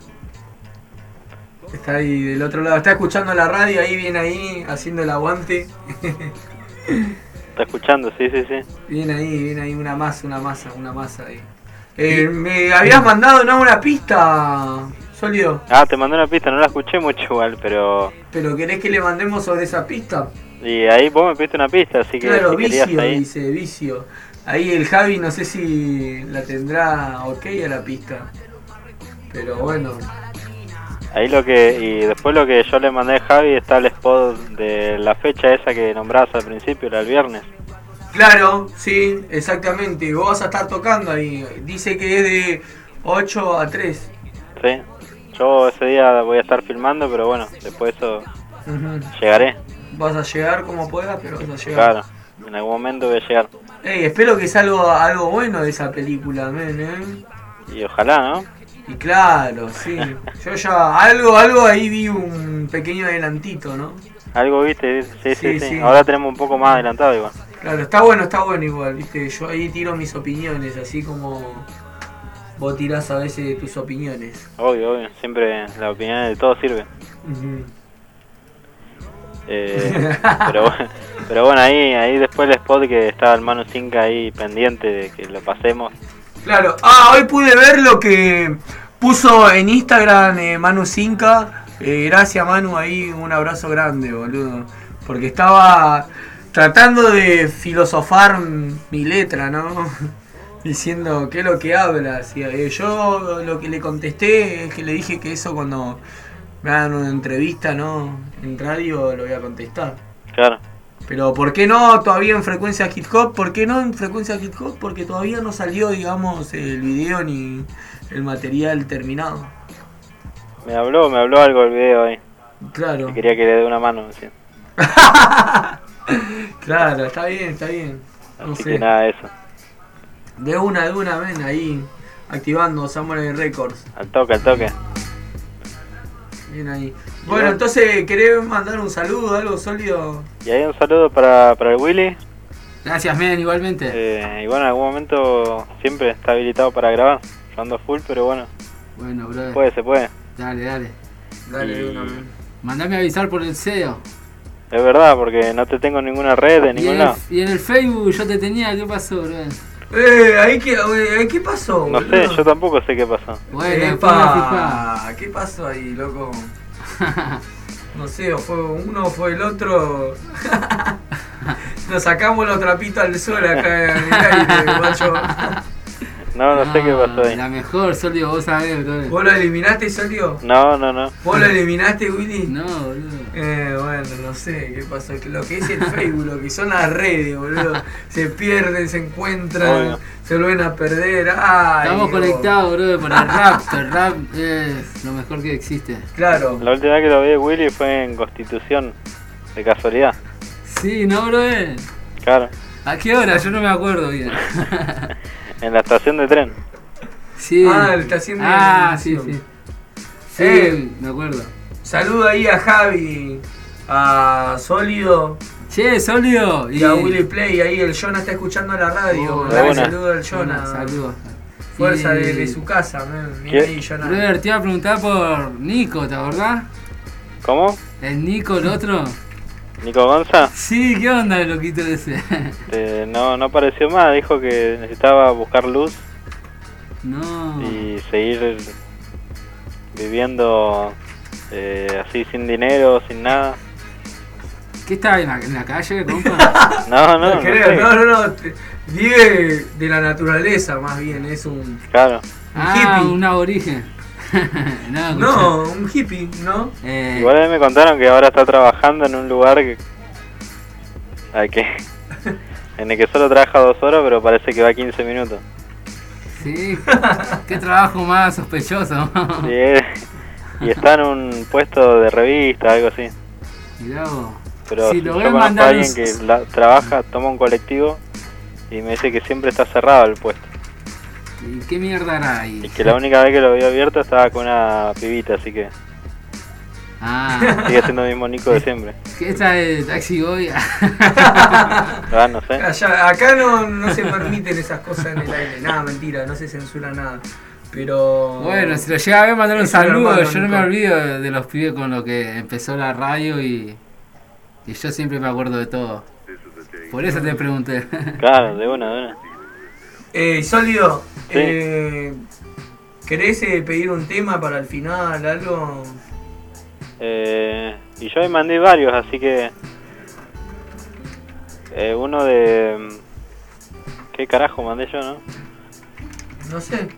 Speaker 1: Está ahí del otro lado, está escuchando la radio, ahí viene ahí, haciendo el aguante.
Speaker 14: Está escuchando, sí, sí, sí.
Speaker 1: Viene ahí, viene ahí una masa, una masa, una masa ahí. Eh, me habías mandado, ¿no? Una pista, Sólido.
Speaker 14: Ah, te mandé una pista, no la escuché mucho igual, pero...
Speaker 1: ¿Pero querés que le mandemos sobre esa pista?
Speaker 14: Y ahí vos me pediste una pista, así que
Speaker 1: Claro,
Speaker 14: si querías
Speaker 1: vicio,
Speaker 14: ahí...
Speaker 1: dice, vicio. Ahí el Javi no sé si la tendrá ok a la pista. Pero bueno.
Speaker 14: Ahí lo que... Y después lo que yo le mandé a Javi está el spot de la fecha esa que nombrabas al principio, la del viernes.
Speaker 1: Claro, sí, exactamente. Vos vas a estar tocando ahí. Dice que es de ocho a tres.
Speaker 14: Sí. Yo ese día voy a estar filmando, pero bueno, después eso
Speaker 1: Ujú.
Speaker 14: llegaré.
Speaker 1: Vas a llegar como puedas, pero vas a llegar.
Speaker 14: Claro, en algún momento voy a llegar.
Speaker 1: Ey, espero que salga algo bueno de esa película, men, ¿eh?
Speaker 14: Y ojalá, ¿no?
Speaker 1: Y claro, sí. Yo ya algo, algo ahí vi un pequeño adelantito, ¿no?
Speaker 14: Algo viste, sí, sí,
Speaker 1: Sí,
Speaker 14: sí.
Speaker 1: sí.
Speaker 14: Ahora tenemos un poco más adelantado igual.
Speaker 1: Claro, está bueno, está bueno igual, viste. Yo ahí tiro mis opiniones, así como vos tirás a veces tus opiniones.
Speaker 14: Obvio, obvio. Siempre la opinión de todos sirve.
Speaker 1: Ujú.
Speaker 14: Eh, pero, bueno- pero bueno, ahí ahí después el spot que estaba el Manu Cinca ahí pendiente de que lo pasemos.
Speaker 1: Claro, ah, hoy pude ver lo que puso en Instagram eh, Manu Cinca Eh, gracias Manu, ahí un abrazo grande, boludo. Porque estaba tratando de filosofar mi letra, ¿no? Diciendo qué es lo que hablas. Y eh, yo lo que le contesté es que le dije que eso cuando me hagan una entrevista, ¿no? En radio lo voy a contestar.
Speaker 14: Claro.
Speaker 1: Pero ¿por qué no todavía en Frecuencia Hip Hop? ¿Por qué no en Frecuencia Hip Hop? Porque todavía no salió, digamos, el video ni el material terminado.
Speaker 14: Me habló, me habló algo el video ahí.
Speaker 1: Claro.
Speaker 14: Que quería que le dé una mano, sí.
Speaker 1: Claro, está bien, está bien. No
Speaker 14: Así
Speaker 1: sé.
Speaker 14: que nada, eso.
Speaker 1: De una, de una, ven ahí, activando Samurai Records.
Speaker 14: Al toque, al toque.
Speaker 1: Bien ahí. Bueno, entonces, ¿querés mandar un saludo, algo sólido?
Speaker 14: Y ahí un saludo para, para el Willy.
Speaker 7: Gracias, men, igualmente.
Speaker 14: Eh, y bueno, en algún momento siempre está habilitado para grabar. Yo ando full, pero bueno.
Speaker 7: Bueno, brother.
Speaker 14: Se puede, se puede.
Speaker 7: Dale, dale.
Speaker 1: Dale,
Speaker 14: Y-
Speaker 1: de una, men.
Speaker 7: Mandame a avisar por el S E O.
Speaker 14: Es verdad, porque no te tengo en ninguna red de
Speaker 7: Y
Speaker 14: ningún
Speaker 7: en, el,
Speaker 14: lado.
Speaker 7: y en el Facebook yo te tenía, ¿qué pasó, brother?
Speaker 1: Eh, ahí que, eh, ¿qué pasó?
Speaker 14: No sé, yo tampoco sé qué pasó.
Speaker 7: Bueno, después me
Speaker 1: Epa, ¿qué pasó ahí, loco? No sé, o fue uno o fue el otro. Nos sacamos los trapitos al sol acá en el aire, guacho.
Speaker 14: No, no sé qué pasó ahí.
Speaker 7: La mejor, Solio, vos sabés, brother.
Speaker 1: ¿Vos lo eliminaste, Solio?
Speaker 14: No, no, no.
Speaker 1: ¿Vos lo eliminaste, Willy?
Speaker 7: No, boludo.
Speaker 1: Eh, bueno, no sé qué pasó. Que lo que es el Facebook, lo que son las redes, boludo. Se pierden, se encuentran,
Speaker 14: Obvio.
Speaker 1: se vuelven a perder. Ay,
Speaker 7: Estamos
Speaker 1: Dios.
Speaker 7: conectados, brother, por el rap. El rap es lo mejor que existe.
Speaker 1: Claro.
Speaker 14: La última vez que lo vi de Willy fue en Constitución, de casualidad.
Speaker 7: Sí, ¿no, brother?
Speaker 14: Claro,
Speaker 7: ¿A qué hora? Yo no me acuerdo bien.
Speaker 14: en la estación de tren.
Speaker 7: Sí.
Speaker 1: Ah, la estación de
Speaker 7: Ah, sí,
Speaker 1: televisión.
Speaker 7: sí. Sí,
Speaker 1: Eh,
Speaker 7: me acuerdo.
Speaker 1: Saludo ahí a Javi, a Sólido
Speaker 7: Che, Solio.
Speaker 1: y a Willy Play. Ahí el Jonah está escuchando la radio.
Speaker 7: Oh,
Speaker 1: Mandale
Speaker 14: buena.
Speaker 1: saludo al Jonah.
Speaker 7: Saludos.
Speaker 1: Fuerza
Speaker 7: Y-
Speaker 1: de, de su casa, man.
Speaker 14: ¿Qué?
Speaker 1: Mira ahí, Jonah.
Speaker 7: Brother, te iba a preguntar por Nico, ¿te acordás?
Speaker 14: ¿Cómo?
Speaker 7: ¿El Nico, el otro?
Speaker 14: ¿Nico Gonza?
Speaker 7: Sí, ¿qué onda el loquito ese?
Speaker 14: Eh, no, no apareció más, dijo que necesitaba buscar luz
Speaker 7: No.
Speaker 14: y seguir viviendo eh, así sin dinero, sin nada.
Speaker 7: ¿Qué está en la, en la calle, compa?
Speaker 14: No, no,
Speaker 1: No
Speaker 14: no
Speaker 1: creo,
Speaker 14: sé.
Speaker 1: no, no, no. te- Vive de la naturaleza, más bien. Es un,
Speaker 14: Claro.
Speaker 7: Ah,
Speaker 1: hippie.
Speaker 7: un aborigen. no,
Speaker 1: no, un hippie, ¿no?
Speaker 7: Eh,
Speaker 14: Igual a mí me contaron que ahora está trabajando en un lugar que, ay, que en el que solo trabaja dos horas, pero parece que va quince minutos.
Speaker 7: Sí. Qué trabajo más sospechoso.
Speaker 14: Y, es- y está en un puesto de revista, algo así.
Speaker 7: Mirá vos.
Speaker 14: Pero
Speaker 7: Si
Speaker 14: si
Speaker 7: lo
Speaker 14: yo
Speaker 7: ven,
Speaker 14: conozco a
Speaker 7: mandar
Speaker 14: alguien
Speaker 7: un-
Speaker 14: que la- trabaja, toma un colectivo y me dice que siempre está cerrado el puesto.
Speaker 7: ¿Y qué mierda hará
Speaker 14: Y
Speaker 7: ahí?
Speaker 14: que la única vez que lo vio abierto estaba con una pibita, así que
Speaker 7: Ah.
Speaker 14: sigue siendo el mismo Nico de siempre.
Speaker 7: ¿Qué está de Taxi Boy?
Speaker 14: Ah, no sé.
Speaker 1: Allá- acá no, no se permiten esas cosas en el aire. Nada, mentira, no se censura nada. Pero.
Speaker 7: Bueno, si lo llega a ver, mandar un
Speaker 1: Es un
Speaker 7: saludo.
Speaker 1: hermano,
Speaker 7: Yo no me
Speaker 1: Nico.
Speaker 7: olvido de, de los pibes con los que empezó la radio y, y yo siempre me acuerdo de todo. Por eso te pregunté.
Speaker 14: Claro, de una, de una.
Speaker 1: Eh, Sólido,
Speaker 14: Sí.
Speaker 1: eh, ¿querés eh, pedir un tema para el final, algo?
Speaker 14: Eh, y yo ahí mandé varios, así que eh, uno de... ¿Qué carajo mandé yo, no?
Speaker 1: No sé.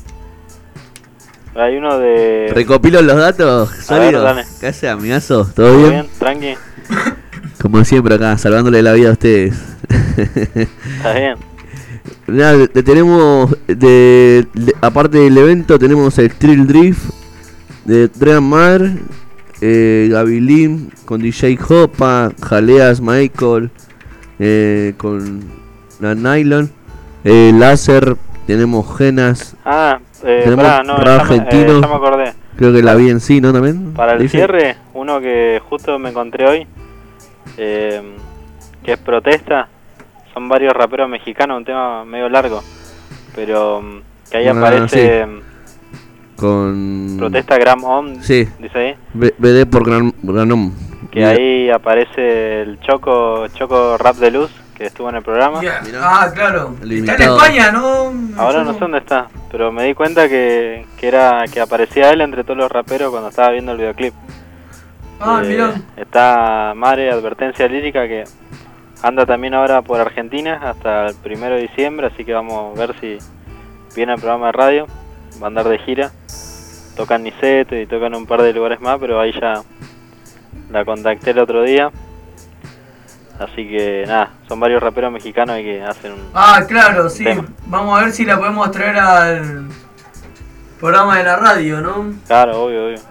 Speaker 14: Hay uno de...
Speaker 2: Recopilo los datos,
Speaker 14: A ver,
Speaker 2: sólido.
Speaker 14: dale.
Speaker 2: ¿Qué hace, amigazo? ¿Todo bien?
Speaker 14: Tranqui.
Speaker 2: Como siempre acá, salvándole la vida a ustedes.
Speaker 14: Está bien.
Speaker 2: Nada, de- de- tenemos, de, de- aparte del evento, tenemos el Trill Drift de Dream Mar, eh, Gavilín con D J Hopa, Jaleas Michael, eh, con la Nylon, eh, Láser, tenemos Genas,
Speaker 14: Ah, eh,
Speaker 2: tenemos
Speaker 14: pará, no,
Speaker 2: rap
Speaker 14: ya me, eh,
Speaker 2: argentino,
Speaker 14: ya me acordé.
Speaker 2: creo que la vi en sí, ¿no? También.
Speaker 14: Para el
Speaker 2: ¿Dice?
Speaker 14: cierre, uno que justo me encontré hoy, eh, que es Protesta. Son varios raperos mexicanos, un tema medio largo, pero mm, que ahí
Speaker 2: Ah,
Speaker 14: aparece mm,
Speaker 2: Con...
Speaker 14: Protesta Gram On,
Speaker 2: Sí.
Speaker 14: dice ahí,
Speaker 2: B- B D por Gran, Granom.
Speaker 14: que ahí aparece el Choco Choco Rap de Luz, que que estuvo en el programa.
Speaker 1: Yeah. Ah, claro.
Speaker 2: El
Speaker 1: Está en
Speaker 2: invitado.
Speaker 1: España, ¿no?
Speaker 14: Ahora no sé dónde está, pero me di cuenta que, que era que aparecía él entre todos los raperos cuando estaba viendo el videoclip.
Speaker 1: Ah,
Speaker 14: Eh,
Speaker 1: mirá.
Speaker 14: Está Mare, Advertencia Lírica, que anda también ahora por Argentina hasta el primero de diciembre, así que vamos a ver si viene al programa de radio. Va a andar de gira. Tocan Niceto y tocan un par de lugares más, pero ahí ya la contacté el otro día. Así que nada, son varios raperos mexicanos y que hacen un...
Speaker 1: Ah, claro, sí.
Speaker 14: tema.
Speaker 1: Vamos a ver si la podemos traer al programa de la radio, ¿no?
Speaker 14: Claro, obvio, obvio.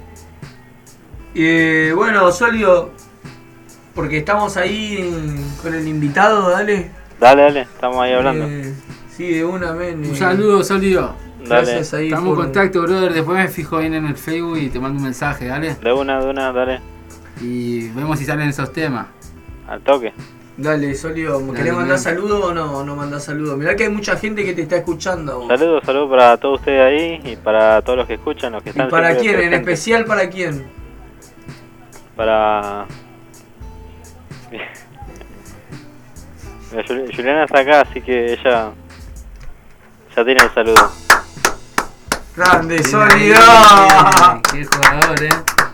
Speaker 1: Y bueno, Sólido, porque estamos ahí con el invitado, dale.
Speaker 14: Dale, dale, estamos ahí hablando.
Speaker 1: Eh, sí, de una, men.
Speaker 7: Un
Speaker 1: eh,
Speaker 7: saludo, Sólido.
Speaker 1: Gracias ahí
Speaker 7: Estamos en
Speaker 1: por-
Speaker 7: contacto, brother. Después me fijo bien en el Facebook y te mando un mensaje, dale.
Speaker 14: De una, de una, dale.
Speaker 7: Y vemos si salen esos temas.
Speaker 14: Al toque.
Speaker 1: Dale, Sólido, ¿me
Speaker 7: Dale,
Speaker 1: querés mandar
Speaker 7: man.
Speaker 1: saludos o no? No mandás saludos. Mirá que hay mucha gente que te está escuchando.
Speaker 14: Saludos, saludos para todos ustedes ahí y para todos los que escuchan, los que
Speaker 1: ¿Y
Speaker 14: están
Speaker 1: para
Speaker 14: siempre
Speaker 1: quién? En
Speaker 14: presentes.
Speaker 1: especial para quién.
Speaker 14: Para... Mira, Jul- Juliana está acá, así que ella ya tiene el saludo.
Speaker 1: Grande,
Speaker 7: Bien
Speaker 1: Sólido.
Speaker 7: ahí, Qué jugador, eh.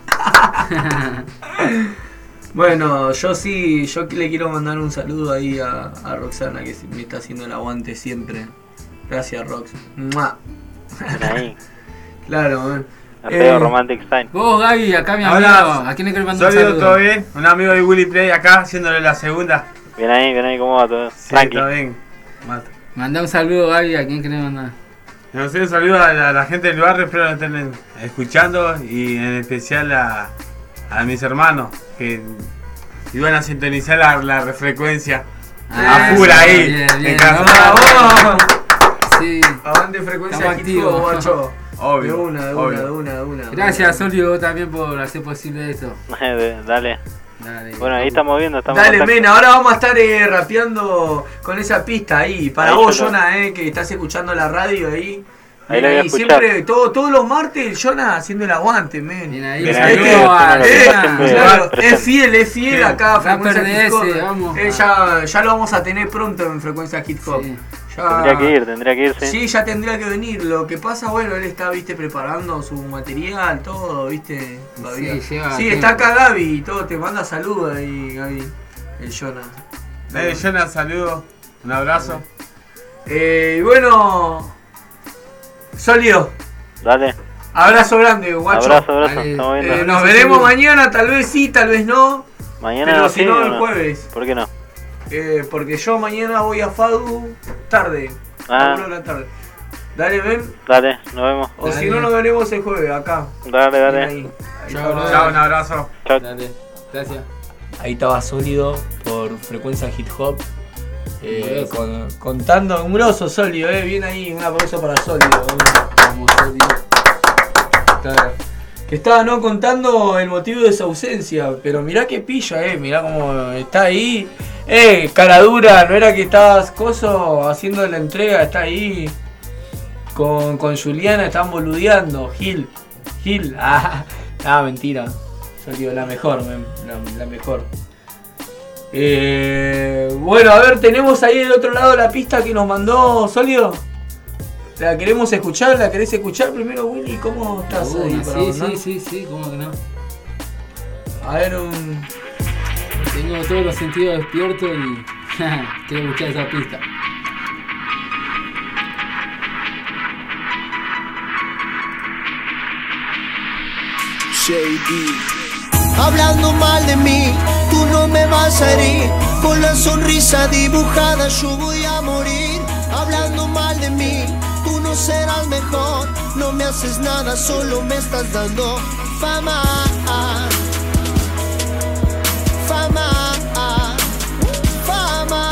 Speaker 1: Bueno, yo sí, yo le quiero mandar un saludo ahí a, a Roxana, que me está haciendo el aguante siempre. Gracias, Rox. ¡Mua!
Speaker 14: Ven ahí.
Speaker 1: Claro, man.
Speaker 14: Alfredo
Speaker 1: Eh,
Speaker 14: Romantic Style.
Speaker 7: Vos, Gaby, acá mi amigo.
Speaker 10: Hola.
Speaker 7: ¿A quién le querés mandar un
Speaker 10: Sólido,
Speaker 7: saludo?
Speaker 10: ¿todo bien? Un amigo de Willy Play acá haciéndole la segunda.
Speaker 14: Bien ahí, bien ahí, ¿cómo va todo?
Speaker 10: Sí,
Speaker 14: Tranqui.
Speaker 10: está bien. Mata.
Speaker 7: Mandá un saludo, Gaby, ¿a quién querés mandar?
Speaker 10: No sé, un saludo a la, a la gente del barrio, espero que estén escuchando y en especial a, a mis hermanos que iban a sintonizar la, la frecuencia
Speaker 7: Ah,
Speaker 10: a full
Speaker 7: eso,
Speaker 10: ahí.
Speaker 7: bien,
Speaker 10: en
Speaker 7: bien.
Speaker 10: casa.
Speaker 1: ¡Bravo!
Speaker 7: Sí.
Speaker 1: Avante frecuencia
Speaker 7: Estamos
Speaker 1: hip
Speaker 7: activos.
Speaker 1: hop, guacho.
Speaker 10: Obvio,
Speaker 1: De una, de
Speaker 10: obvio.
Speaker 1: una, de una, de una.
Speaker 7: Gracias, Sólido, vos también por hacer posible esto.
Speaker 14: Dale.
Speaker 7: Dale.
Speaker 14: Bueno, ahí estamos viendo, estamos
Speaker 1: Dale,
Speaker 14: en contacto.
Speaker 1: men, ahora vamos a estar eh, rapeando con esa pista ahí. Para
Speaker 14: Ahí
Speaker 1: vos,
Speaker 14: yo lo-
Speaker 1: Jonah, eh, que estás escuchando la radio ahí.
Speaker 14: Ahí
Speaker 1: Ven
Speaker 14: lo voy a
Speaker 1: ahí,
Speaker 14: escuchar.
Speaker 1: siempre, todo, todos los martes, el Jonah haciendo el aguante, men.
Speaker 7: Bien ahí,
Speaker 14: Bien
Speaker 7: un
Speaker 14: ahí,
Speaker 7: saludo
Speaker 14: que
Speaker 7: a
Speaker 14: Jonah lo
Speaker 1: Eh,
Speaker 14: está siempre
Speaker 1: claro,
Speaker 14: presente.
Speaker 1: es fiel, es fiel
Speaker 10: Sí.
Speaker 1: acá,
Speaker 7: Rapper
Speaker 1: Frecuencia
Speaker 7: de
Speaker 1: Hip Hop.
Speaker 7: ese, vamos.
Speaker 1: Eh, ya, ya lo vamos a tener pronto en Frecuencia Hip Hop.
Speaker 7: Sí.
Speaker 1: Ya-
Speaker 14: Tendría que ir, tendría que ir, sí.
Speaker 1: Sí, ya tendría que venir. Lo que pasa, bueno, él está, viste, preparando su material, todo, viste. Todavía.
Speaker 7: Sí, lleva
Speaker 1: Sí,
Speaker 7: tiempo.
Speaker 1: está acá Gaby y todo, te manda saludos ahí, Gaby. El Jonah.
Speaker 10: Dale, Jonah, saludo, un abrazo.
Speaker 1: Eh, y bueno, Sólido,
Speaker 14: Dale.
Speaker 1: abrazo grande, guacho.
Speaker 14: Abrazo, abrazo.
Speaker 7: Dale.
Speaker 14: Estamos viendo.
Speaker 1: Eh, nos veremos mañana, tal vez sí, tal vez no.
Speaker 14: Mañana
Speaker 1: pero
Speaker 14: sí
Speaker 1: si no,
Speaker 14: o
Speaker 1: el jueves.
Speaker 14: ¿Por qué no?
Speaker 1: Eh, porque yo mañana voy a Fadu tarde.
Speaker 14: Ah.
Speaker 1: A una de la tarde. Dale, ven.
Speaker 14: Dale, nos vemos.
Speaker 1: O
Speaker 7: Dale.
Speaker 1: si no, nos veremos el jueves acá.
Speaker 14: Dale,
Speaker 1: Ven
Speaker 14: dale.
Speaker 1: ahí. Ahí
Speaker 7: Chao,
Speaker 1: estaba.
Speaker 7: brother.
Speaker 10: Chao, un abrazo.
Speaker 14: Chao.
Speaker 7: Dale. Gracias.
Speaker 1: Ahí estaba Sólido por Frecuencia Hip Hop. Eh,
Speaker 7: Grosso.
Speaker 1: con- contando, un grosso Sólido, eh, bien ahí, un aplauso para Sólido.
Speaker 7: Vamos, Sólido.
Speaker 1: Claro. Que estaba no contando el motivo de su ausencia, pero mirá qué pilla, eh, mirá cómo está ahí. Eh, cara dura, no era que estabas coso haciendo la entrega, está ahí con, con Juliana, estaban boludeando, Gil, Gil, ah, ah mentira, Sólido, la mejor, men, la, la mejor. Eh, bueno, a ver, tenemos ahí del otro lado la pista que nos mandó Sólido. ¿La queremos escuchar? ¿La querés escuchar primero, Willy? ¿Cómo estás
Speaker 7: Uh,
Speaker 1: ahí? para
Speaker 7: sí,
Speaker 1: vos,
Speaker 7: sí,
Speaker 1: no?
Speaker 7: sí, sí, cómo que no.
Speaker 1: A ver, un...
Speaker 7: Tengo todos los sentidos despiertos y quiero escuchar esa pista.
Speaker 13: Hablando mal de mí, tú no me vas a herir. Con la sonrisa dibujada yo voy a morir. Hablando mal de mí, tú no serás mejor. No me haces nada, solo me estás dando fama. Fama. Fama.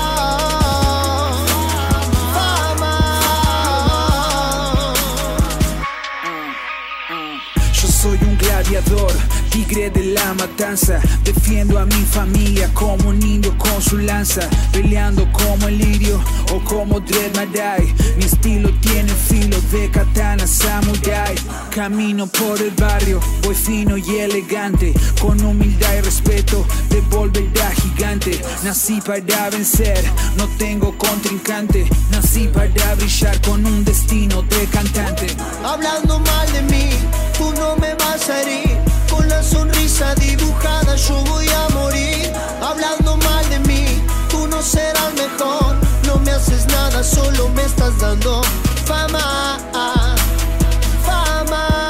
Speaker 15: Yo soy un gladiador, tigre de la matanza. Defiendo a mi familia como un indio con su lanza. Peleando como el lirio o como Dread Madai. Mi estilo tiene filo de katana samurai. Camino por el barrio, voy fino y elegante. Con humildad y respeto, de volverá gigante. Nací para vencer, no tengo contrincante. Nací para brillar con un destino de cantante.
Speaker 13: Hablando mal de mí, tú no me vas a herir. Con la sonrisa dibujada yo voy a morir. Hablando mal de mí, tú no serás mejor. No me haces nada, solo me estás dando fama. Fama.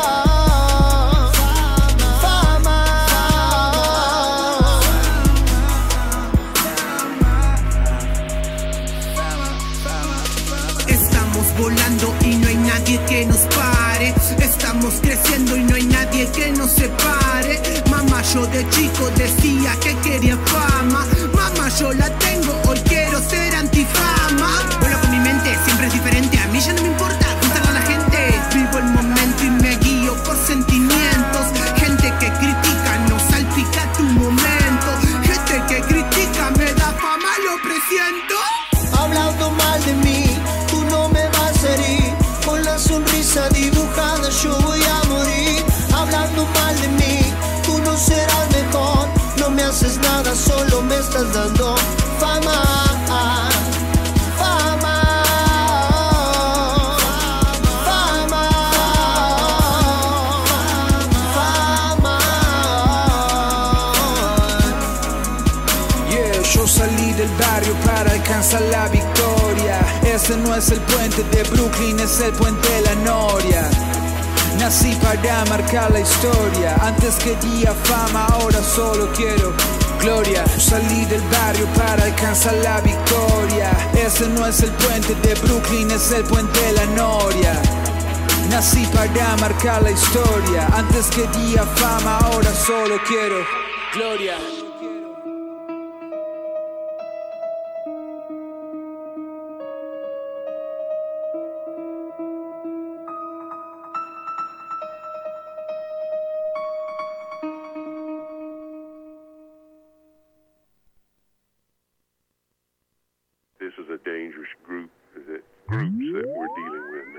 Speaker 16: Volando y no hay nadie que nos pare. Estamos creciendo y no hay nadie que nos separe. Mamá, yo de chico decía que quería fama. Mamá, yo la tengo, hoy quiero ser antifama. Vuelo con mi mente, siempre es diferente. A mí ya no me importa contarle a la gente. Vivo el momento y me guío por sentimientos. Gente que critica no salpica tu momento. Gente que critica me da fama, lo presiento.
Speaker 13: Hablando mal de mí, con la sonrisa dibujada yo voy a morir. Hablando mal de mí, tú no serás mejor. No me haces nada, solo me estás dando fama. Fama. Fama. Fama.
Speaker 15: Yeah, yo salí del barrio para alcanzar la victoria. Ese no es el puente de Brooklyn, es el puente de la Noria. Nací para marcar la historia. Antes quería fama, ahora solo quiero gloria. Salí del barrio para alcanzar la victoria. Ese no es el puente de Brooklyn, es el puente de la Noria. Nací para marcar la historia. Antes quería fama, ahora solo quiero gloria.
Speaker 5: This is a dangerous group, that groups that we're dealing with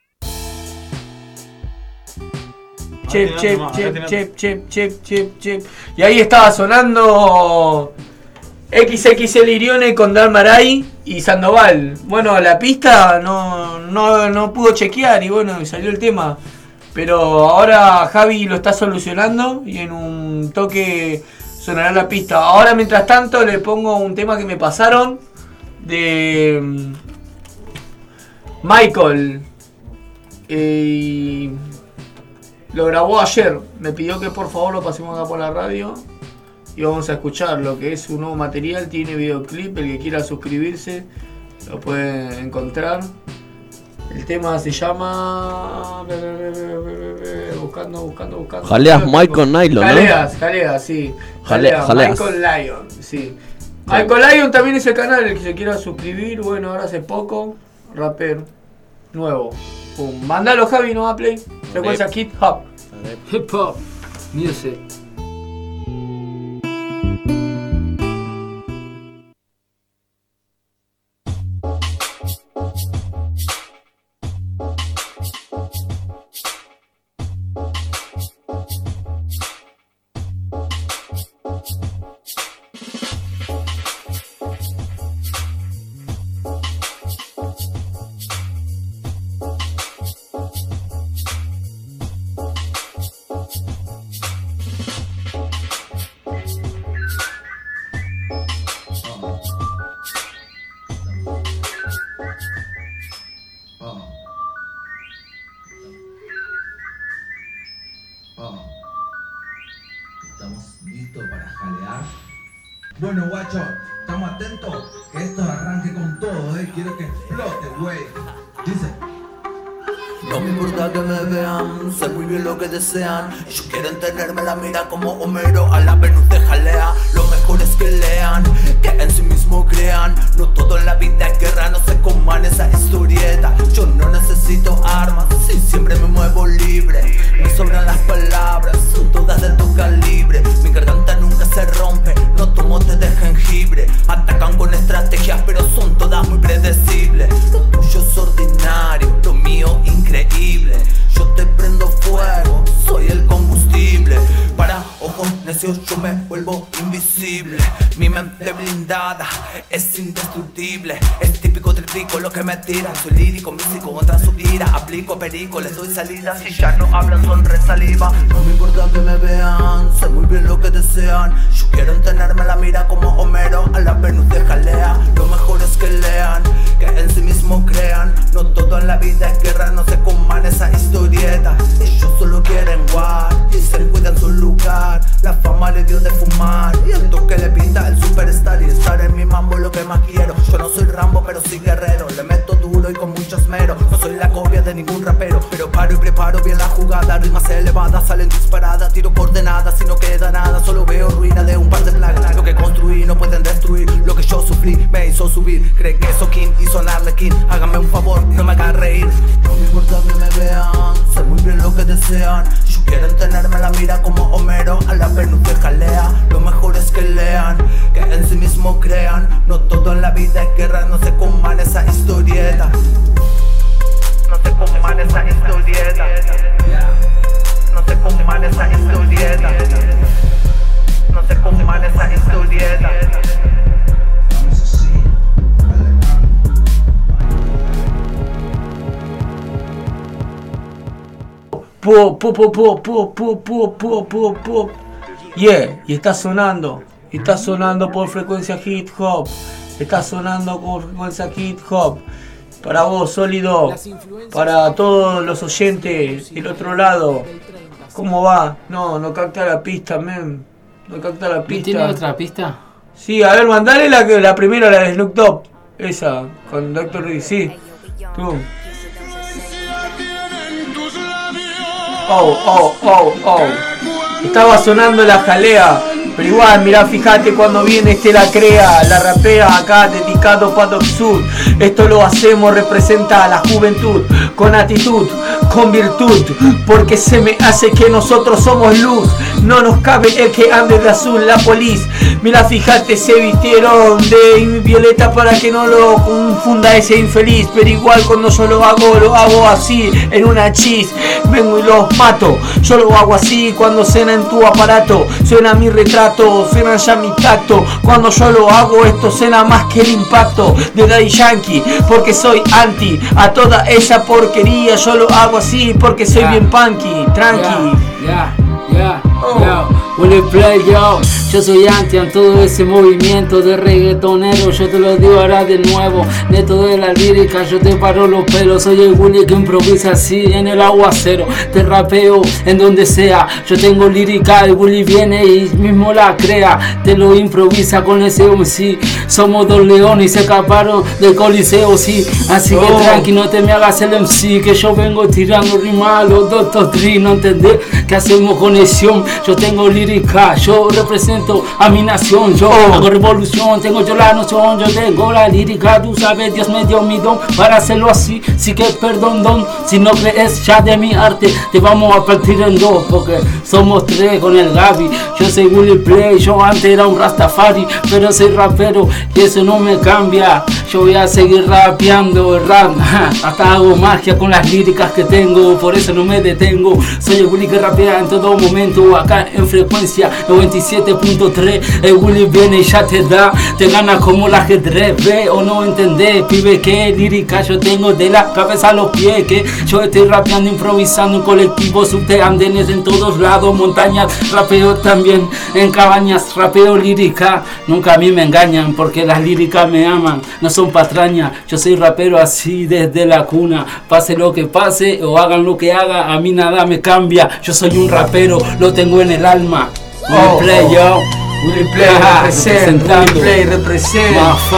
Speaker 5: now.
Speaker 1: Chip, chip, chip, chip, chip, chip, chip, chip. Y ahí estaba sonando equis equis ele Irione con Dalmaray y Sandoval. Bueno, la pista no, no, no pudo chequear y bueno, salió el tema. Pero ahora Javi lo está solucionando y en un toque sonará la pista. Ahora, mientras tanto, le pongo un tema que me pasaron de Michael. Eh, lo grabó ayer. Me pidió que por favor lo pasemos acá por la radio. Y vamos a escuchar lo que es su nuevo material. Tiene videoclip. El que quiera suscribirse lo puede encontrar. El tema se llama... Buscando, buscando, buscando.
Speaker 2: Jaleas Michael Nylon, ¿no?
Speaker 1: Jaleas, Jaleas, sí.
Speaker 2: Jaleas, Jaleas.
Speaker 1: Michael Lyon, sí. Michael Lyon también es el canal, el que se quiera suscribir. Bueno, ahora hace poco. Rapper nuevo. Pum. Mándalo, Javi, no va a play. Frecuencia Hip Hop.
Speaker 7: Hip Hop Music.
Speaker 17: Bueno, guacho, ¿estamos atentos? Que esto arranque con todo, ¿eh? Quiero que explote, güey. Dice...
Speaker 18: No me importa que me vean, sé muy bien lo que desean. Ellos quieren tenerme la mira como Homero a la Venus de Jalea. Lo mejor es que lean, que en sí mismo crean. No todo en la vida es guerra, no se coman esa historieta. Yo no necesito armas, si siempre me muevo libre. Me sobran las palabras, son todas de tu calibre. Mi garganta nunca se rompe, no tomo té de jengibre. Atacan con estrategias, pero son todas muy predecibles. Lo tuyo es ordinario, lo mío increíble. Yo te prendo fuego, soy el combustible. Para ojos necio yo me vuelvo invisible. Mi mente blindada es indestructible. Es típico del pico lo que me tiran. Soy lírico, místico contra su ira. Aplico perico, les doy salida. Si ya no hablan son resaliva. No me importa que me vean, sé muy bien lo que desean. Yo quiero tenerme la mira como Homero a la Venus de Jalea. Lo mejor es que lean, que en sí mismo crean. No todo en la vida es guerra, no se coman esa historieta. Ellos solo quieren guard y se cuidan su lugar. La fama le dio de fumar y el toque le pinta el superstar. Y estar en mi mambo es lo que más quiero. Yo no soy Rambo pero soy guerrero. Le meto duro y con mucho esmero. No soy la copia de ningún rapero, pero paro y preparo bien la jugada. Rimas elevadas salen disparadas. Tiro coordenadas y no queda nada. Solo veo ruina de un par de plagas. Lo que construí no pueden destruir. Lo que yo sufrí me hizo subir. Creen que eso King y sonarle King. Háganme un favor, no me hagan reír. No me importa que me vean, sé muy bien lo que desean. Yo quiero tenerme la mira como Homero a la Venus de Jalea. Lo mejor es que lean, que en sí mismo crean. No todo en la vida es guerra, no se coman esa historieta. No se coman esa historieta. No se coman esa historieta. No se coman esa historieta.
Speaker 1: Po, po, po, po, po, po, po, po, po, po. Yeah, y está sonando, está sonando por frecuencia hip hop, está sonando por frecuencia hip hop. Para vos, Sólido, para todos los oyentes del otro lado, ¿cómo va? No, no capta la pista, men. No capta la pista.
Speaker 7: ¿Tiene otra pista?
Speaker 1: Sí, a ver, mandale la, la primera, la de Snoop Dogg. Esa, con doctor Dre, sí. Tú. Oh, oh, oh, oh. Estaba sonando la jalea. Pero igual, mirá, fíjate cuando viene este la crea. La rapea acá, dedicado pa' Doc Sur. Esto lo hacemos, representa a la juventud. Con actitud, con virtud. Porque se me hace que nosotros somos luz. No nos cabe el que ande de azul, la polis. Mira, fíjate, se vistieron de violeta para que no lo confunda ese infeliz. Pero igual cuando yo lo hago, lo hago así, en una chis. Vengo y los mato. Yo lo hago así cuando suena en tu aparato. Suena mi retrato, suena ya mi tacto. Cuando yo lo hago, esto suena más que el impacto de Daddy Yankee. Porque soy anti a toda esa porquería. Yo lo hago así porque soy yeah. bien punky, tranqui.
Speaker 7: Ya, ya, ya. Willy Play, yo, yo soy anti a todo ese movimiento de reggaetonero. Yo te lo digo ahora de nuevo, neto de la lírica, yo te paro los pelos. Soy el Willy que improvisa así en el aguacero. Te rapeo en donde sea, yo tengo lírica. El Willy viene y mismo la crea. Te lo improvisa con ese M C. Somos dos leones y se escaparon del coliseo, sí. Así que oh. tranqui, no te me hagas el M C, que yo vengo tirando rimas a los doctor Dre. No entendés que hacemos conexión. Yo tengo lírica, yo represento a mi nación, yo oh. hago revolución, tengo yo la noción, yo tengo la lírica, tú sabes, Dios me dio mi don para hacerlo así, sí que perdón, don, si no crees ya de mi arte, te vamos a partir en dos, porque somos tres con el Gaby. Yo soy Willy Play, yo antes era un Rastafari, pero soy rapero y eso no me cambia, yo voy a seguir rapeando el rap, hasta hago magia con las líricas que tengo, por eso no me detengo, soy el Willy que rapea en todo momento, acá en frecuencia noventa y siete punto tres. El Willy viene y ya te da, te gana como el ajedrez. Ve o no entendés, pibe, que lírica yo tengo de la cabeza a los pies. Que yo estoy rapeando, improvisando en colectivos, subte, andenes en todos lados, montañas, rapeo también en cabañas, rapeo lírica. Nunca a mí me engañan porque las líricas me aman, no son patrañas. Yo soy rapero así desde la cuna, pase lo que pase o hagan lo que haga, a mí nada me cambia. Yo soy un rapero, lo tengo en el alma.
Speaker 1: Oh,
Speaker 7: Willy Play, yo.
Speaker 1: Willy Play represent, Willy Play represent.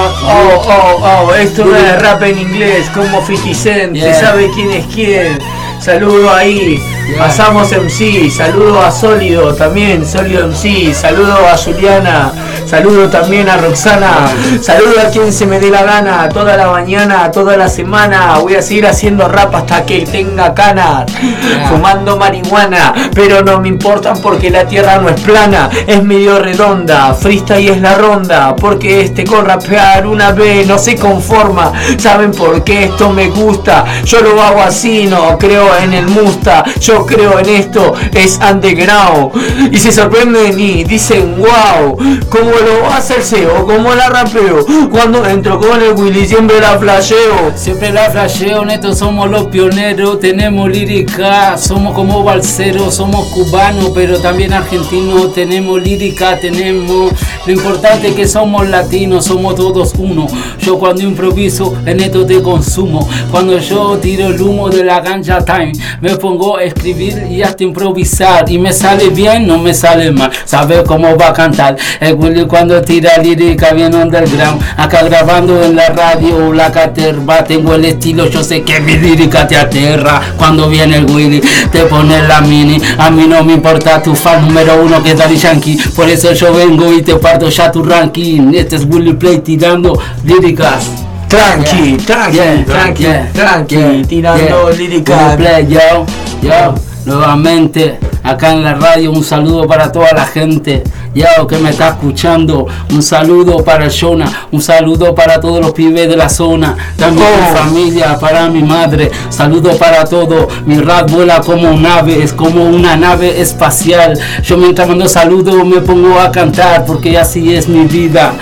Speaker 1: Oh, oh, oh, esto no es rap en inglés como fifty Cent, yeah. Se sabe quién es quién. Saludo ahí, yeah. Pasamos M C, saludo a Sólido también, Sólido M C, saludo a Juliana, saludo también a Roxana, saludo a quien se me dé la gana, toda la mañana, toda la semana, voy a seguir haciendo rap hasta que tenga canas, yeah. Fumando marihuana, pero no me importan porque la tierra no es plana, es medio redonda, freestyle es la ronda, porque este con rapear una vez no se conforma, saben por qué esto me gusta, yo lo hago así, no creo en el musta, yo yo creo en esto, es underground. Y se sorprenden y dicen, wow, ¿cómo lo va a hacer Seo? ¿Cómo la rapeo? Cuando entro con el Willy siempre la flasheo.
Speaker 7: Siempre la flasheo, neto, somos los pioneros, tenemos lírica, somos como balseros, somos cubanos, pero también argentinos, tenemos lírica, tenemos, lo importante es que somos latinos, somos todos uno. Yo cuando improviso, en neto te consumo, cuando yo tiro el humo de la ganja time, me pongo a escribir y hasta improvisar, y me sale bien, no me sale mal, sabes cómo va a cantar, el Willy cuando tira lírica bien underground, acá grabando en la radio, la caterva, tengo el estilo, yo sé que mi lírica te aterra, cuando viene el Willy, te pone la mini, a mí no me importa tu fan número uno que es Daddy Yankee, por eso yo vengo y te parto ya tu ranking, este es Willy Play tirando líricas.
Speaker 1: Tranqui, yeah, tranqui, yeah, tranqui, yeah, tranqui, yeah, tirando yeah, lírica.
Speaker 7: Play, yo, yo, nuevamente, acá en la radio, un saludo para toda la gente, yo, que me está escuchando, un saludo para el Shona, un saludo para todos los pibes de la zona, también oh. mi familia, para mi madre, saludo para todo, mi rap vuela como un ave, es como una nave espacial, yo mientras mando saludos me pongo a cantar, porque así es mi vida.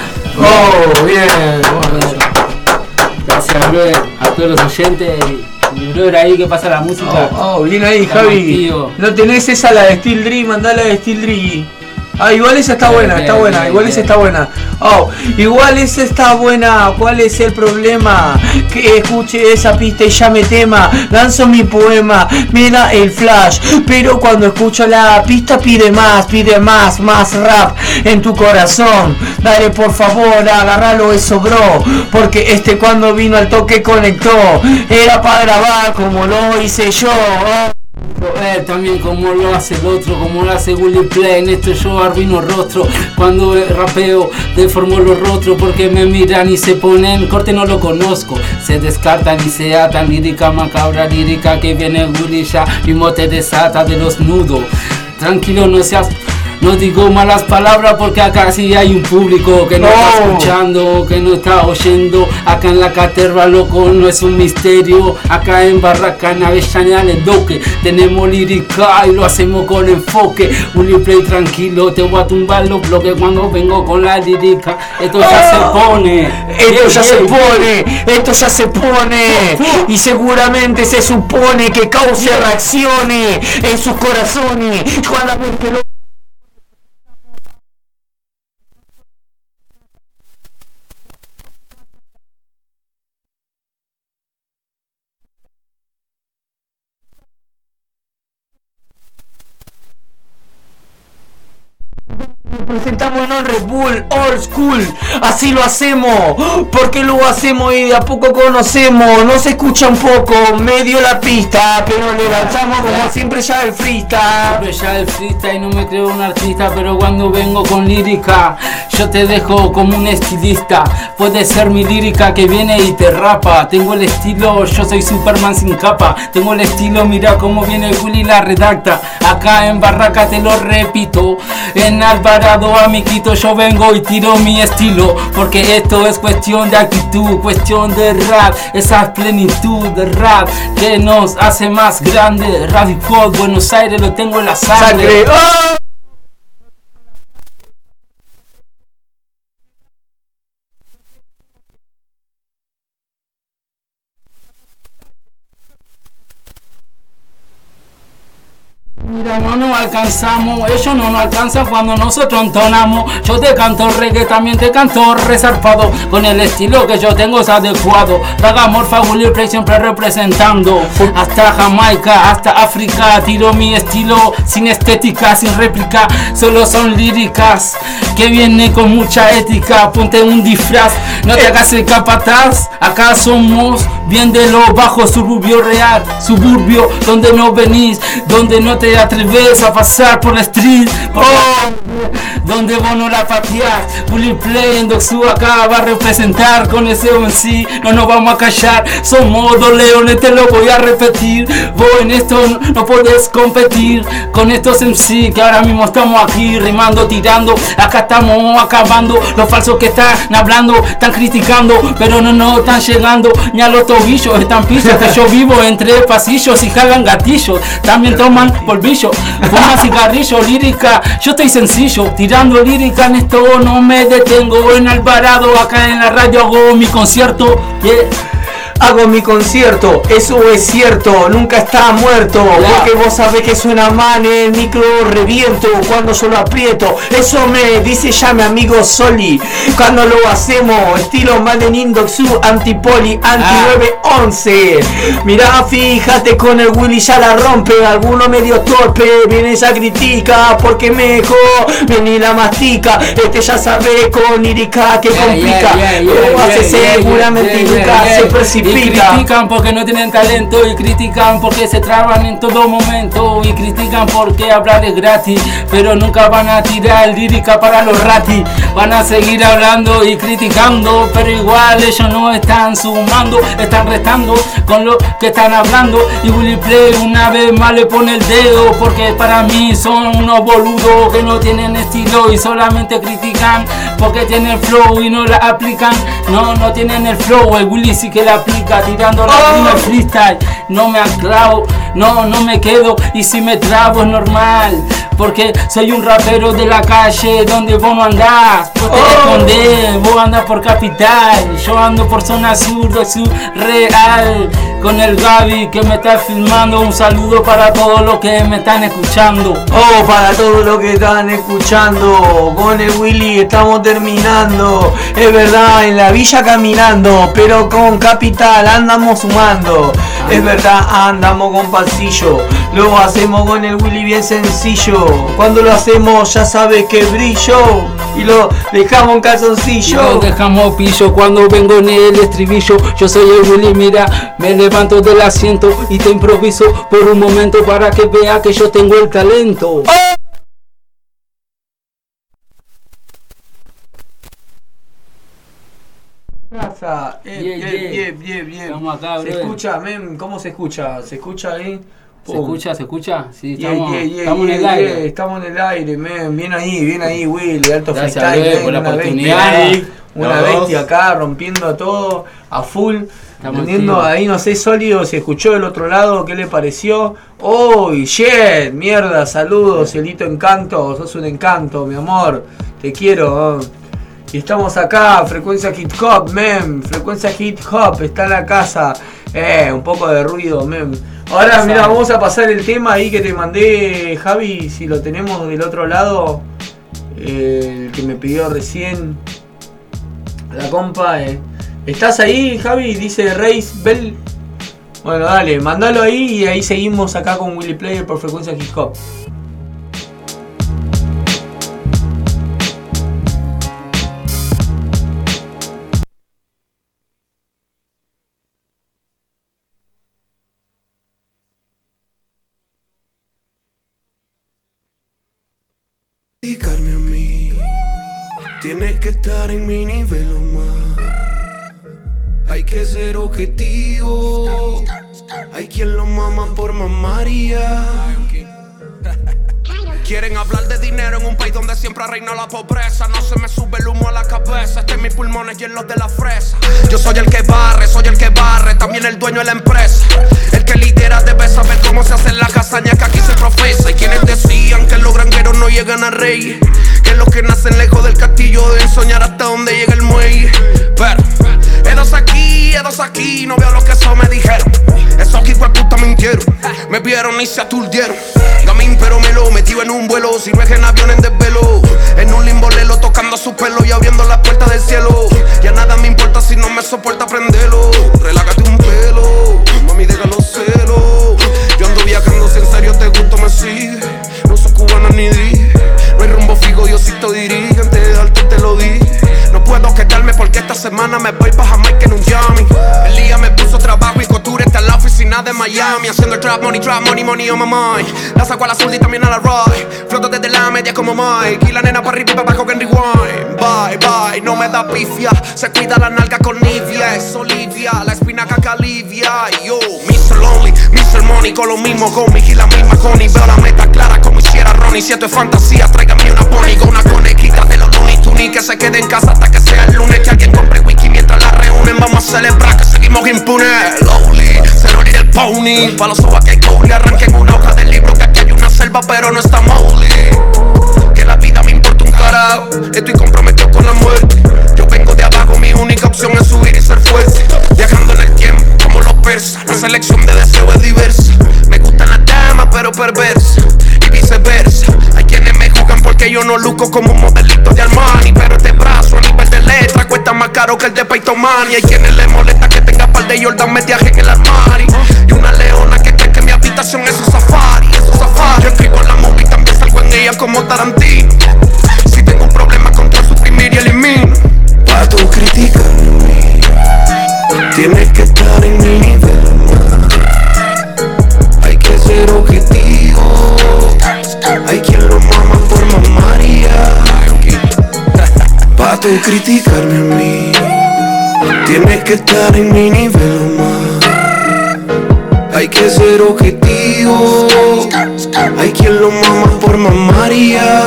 Speaker 1: Oh, bien,
Speaker 7: bueno. Gracias, brother, a todos los oyentes. Mi brother ahí que pasa la música.
Speaker 1: Oh, oh bien ahí, estamos, Javi. Tío. No tenés esa, la de Steel Dream, mandá la de Steel Dream. Ah, igual esa está buena, está buena, igual esa está buena. Oh, igual esa está buena. ¿Cuál es el problema? Que escuche esa pista y ya me tema. Lanzo mi poema, me da el flash, pero cuando escucho la pista pide más, pide más, más rap en tu corazón. Dale por favor, agárralo eso, bro, porque este cuando vino al toque conectó. Era para grabar como lo hice yo. Oh.
Speaker 7: Eh, también como lo hace el otro, como lo hace Willy Play, en esto yo arruino rostro, cuando rapeo deformo los rostros porque me miran y se ponen, corte no lo conozco, se descartan y se atan, lírica macabra, lírica que viene Willy ya mismo te desata de los nudos, tranquilo no seas... No digo malas palabras porque acá sí hay un público que no, no está escuchando, que no está oyendo. Acá en la caterva, loco, no es un misterio. Acá en Barraca, en Avellaneda, en el Doque, tenemos lírica y lo hacemos con enfoque. Willy Play tranquilo, te voy a tumbar los bloques cuando vengo con la lírica. Esto ya se pone.
Speaker 1: Esto ya se pone, esto ya se pone. Y seguramente se supone que cause reacciones en sus corazones. Cuando lo presentamos en un Red Bull Old School, así lo hacemos, porque lo hacemos y de a poco conocemos, no se escucha un poco, medio la pista, pero le lanzamos como siempre ya el freestyle.
Speaker 7: Siempre ya el freestyle, no me creo un artista, pero cuando vengo con lírica, yo te dejo como un estilista, puede ser mi lírica que viene y te rapa, tengo el estilo, yo soy Superman sin capa, tengo el estilo, mira cómo viene Willy la redacta, acá en Barraca te lo repito, en Alvarado amiguito yo vengo y tiro mi estilo, porque esto es cuestión de actitud, cuestión de rap, esa plenitud de rap que nos hace más grande. Radio Hot, Buenos Aires lo tengo en la sangre, sangre. ¡Oh! Mira, no nos alcanzamos, ellos no nos alcanzan cuando nosotros entonamos. Yo te canto reggae, también te canto resarpado, con el estilo que yo tengo es adecuado. Ragamorfa, Willy Play siempre representando, hasta Jamaica, hasta África, tiro mi estilo sin estética, sin réplica, solo son líricas que vienen con mucha ética. Ponte un disfraz, no te hagas el capataz, acá somos bien de lo bajo, suburbio real, suburbio donde no venís, donde no te atreves a pasar por la street. Oh. donde vos no la pateás. Willy Play en Doxu acá va a representar con ese M C, no nos vamos a callar. Somos dos leones, te lo voy a repetir. Vos en esto no, no podés competir con estos M C que ahora mismo estamos aquí rimando, tirando. Acá estamos acabando, los falsos que están hablando, están criticando, pero no nos están llegando ni a los tobillos. Están pisos que yo vivo entre pasillos y jalan gatillos. También toman polvillo, fuman cigarrillo, lírica. Yo estoy sencillo, tirando lírica en esto, no me detengo. En Alvarado, acá en la radio hago mi concierto. Yeah.
Speaker 1: Hago mi concierto, eso es cierto, nunca está muerto, porque vos sabés que suena mal, el micro reviento cuando yo lo aprieto. Eso me dice ya mi amigo Soli, cuando lo hacemos, estilo Maden Indoxu, antipoli, anti nueve once. Mirá, fíjate con el Willy ya la rompe, alguno medio torpe, viene ya critica, porque mejor viene y la mastica. Este ya sabe con lírica que complica, lo hace seguramente nunca se precipita.
Speaker 7: Y critican porque no tienen talento, y critican porque se traban en todo momento, y critican porque hablar es gratis, pero nunca van a tirar lírica para los ratis. Van a seguir hablando y criticando, pero igual ellos no están sumando, están restando con lo que están hablando. Y Willy Play una vez más le pone el dedo, porque para mí son unos boludos que no tienen estilo y solamente critican porque tienen flow y no la aplican. No, no tienen el flow, el Willy sí que la aplica, tirando la
Speaker 1: oh.
Speaker 7: prima freestyle. No me aclavo, no, no me quedo, y si me trabo es normal, porque soy un rapero de la calle donde vos no andás, vos te oh. escondés, vos andás por capital, yo ando por zona sur, de sur real, con el Gaby que me está filmando. Un saludo para todos los que me están escuchando.
Speaker 1: Oh, para todos los que están escuchando, con el Willy estamos terminando, es verdad, en la villa caminando, pero con capital andamos sumando, es verdad, andamos con pasillo, lo hacemos con el Willy bien sencillo, cuando lo hacemos ya sabes que brillo, y lo dejamos en calzoncillo,
Speaker 7: y lo dejamos pillo cuando vengo en el estribillo. Yo soy el Willy, mira, me levanto del asiento y te improviso por un momento para que vea que yo tengo el talento. ¡Oh!
Speaker 1: Casa, eh,
Speaker 7: yeah,
Speaker 1: bien,
Speaker 7: yeah.
Speaker 1: bien, bien, bien.
Speaker 7: Estamos acá,
Speaker 1: se
Speaker 7: bro.
Speaker 1: escucha, men, ¿cómo se escucha? ¿Se escucha ahí?
Speaker 7: ¿Se escucha? ¿Se escucha? Sí,
Speaker 1: yeah,
Speaker 7: estamos,
Speaker 1: yeah, yeah,
Speaker 7: estamos
Speaker 1: yeah,
Speaker 7: en el aire.
Speaker 1: yeah, estamos en el aire, men. Bien ahí, bien ahí, Willy, alto
Speaker 7: Gracias,
Speaker 1: freestyle,
Speaker 7: bro, por la
Speaker 1: una
Speaker 7: oportunidad.
Speaker 1: bestia, una
Speaker 10: Los
Speaker 1: bestia acá, rompiendo todo a full.
Speaker 7: Estamos
Speaker 1: Teniendo
Speaker 7: activos.
Speaker 1: ahí, no sé, Sólido, si escuchó del otro lado, ¿qué le pareció? ¡Oh, shit! Mierda, saludos, Cielito Encanto, sos un encanto, mi amor, te quiero. Oh. Y estamos acá, frecuencia hip hop, mem, frecuencia hip hop, está en la casa. Eh, un poco de ruido, mem. Ahora, mira, vamos a pasar el tema ahí que te mandé, Javi, si lo tenemos del otro lado. Eh, el que me pidió recién la compa. Eh. ¿Estás ahí, Javi? Dice Reis Bell. Bueno, dale, mandalo ahí y ahí seguimos acá con Willy Player por frecuencia hip hop.
Speaker 19: Dedicarme a mí, tienes que estar en mi nivel o más. Hay que ser objetivo, hay quien lo mama por mamaría. Quieren hablar de dinero en un país donde siempre reina la pobreza. No se me sube el humo a la cabeza, este en mis pulmones y en los de la fresa. Yo soy el que barre, soy el que barre, también el dueño de la empresa. El que lidera debe saber cómo se hacen las hazañas que aquí se profesa. Y quienes decían que los granjeros no llegan a rey, que los que nacen lejos del castillo deben soñar hasta donde llega el muelle. Pero Edos aquí, Edos aquí, no veo lo que eso me dijeron. Esos hijos de puta mintieron, me vieron y se aturdieron. Gamín pero me lo metió en un vuelo, sirve en avión en desvelo. En un limbo lelo, tocando su pelo y abriendo las puertas del cielo. Ya nada me importa si no me soporta prenderlo. Relájate un pelo, mami deja los celos. Yo ando viajando, si en serio te gusto me sigue. No soy cubana ni di, no hay rumbo fijo, Diosito dirige. Antes de darte te lo di. No puedo quedarme porque esta semana me voy pa' Jamaica en un Yami. El día me puso trabajo y costura, está en la oficina de Miami. Miami, haciendo el trap money, trap money, money on my mind. La saco a la azul y también a la Roy. Floto desde la media como Mike. Y la nena para arriba y para abajo que en rewind. Bye, bye, no me da pifia. Se cuida la nalga con Nivea. Es Olivia, la espinaca que alivia. Yo, mister Lonely, mister Money. Con lo mismo Gomi y la misma Connie. Veo la meta clara como hiciera Ronnie. Si esto es fantasía, tráigame una pony con una conejita de los Looney Tunes. Que se quede en casa hasta que sea el lunes. Que alguien compre wiki mientras la reúnen. Vamos a celebrar que seguimos impunes. Lowly, cero ni el pony. Pa' los ojos que hay cool. Arranquen una hoja del libro que aquí hay una selva pero no está Mowgli. Que la vida me importa un carajo. Estoy comprometido con la muerte. Yo vengo de abajo, mi única opción es subir y ser fuerte. Viajando en el tiempo como los persas. La selección de deseo es diversa. Me gustan las damas pero perversas. Y viceversa. Hay quienes me juzgan porque yo no luzco como un modelito de Armani. Pero este brazo a nivel de letra cuesta más caro que el de Peyton Manning. Y hay quienes les molesta que tenga par de Jordan metiaje en el armario. Y una leona que cree que mi habitación es un safari, es un safari. Yo escribo en la movie, también salgo en ella como Tarantino. Si tengo un problema contra suprimir y elimino. Pa' tu criticarme, tienes que estar en mi nivel. Hay que ser objetivo. Hay quien lo mama por mamaría. Pa' tu criticarme a mí, tienes que estar en mi nivel humano. Hay que ser objetivo. Hay quien lo mama por mamaría.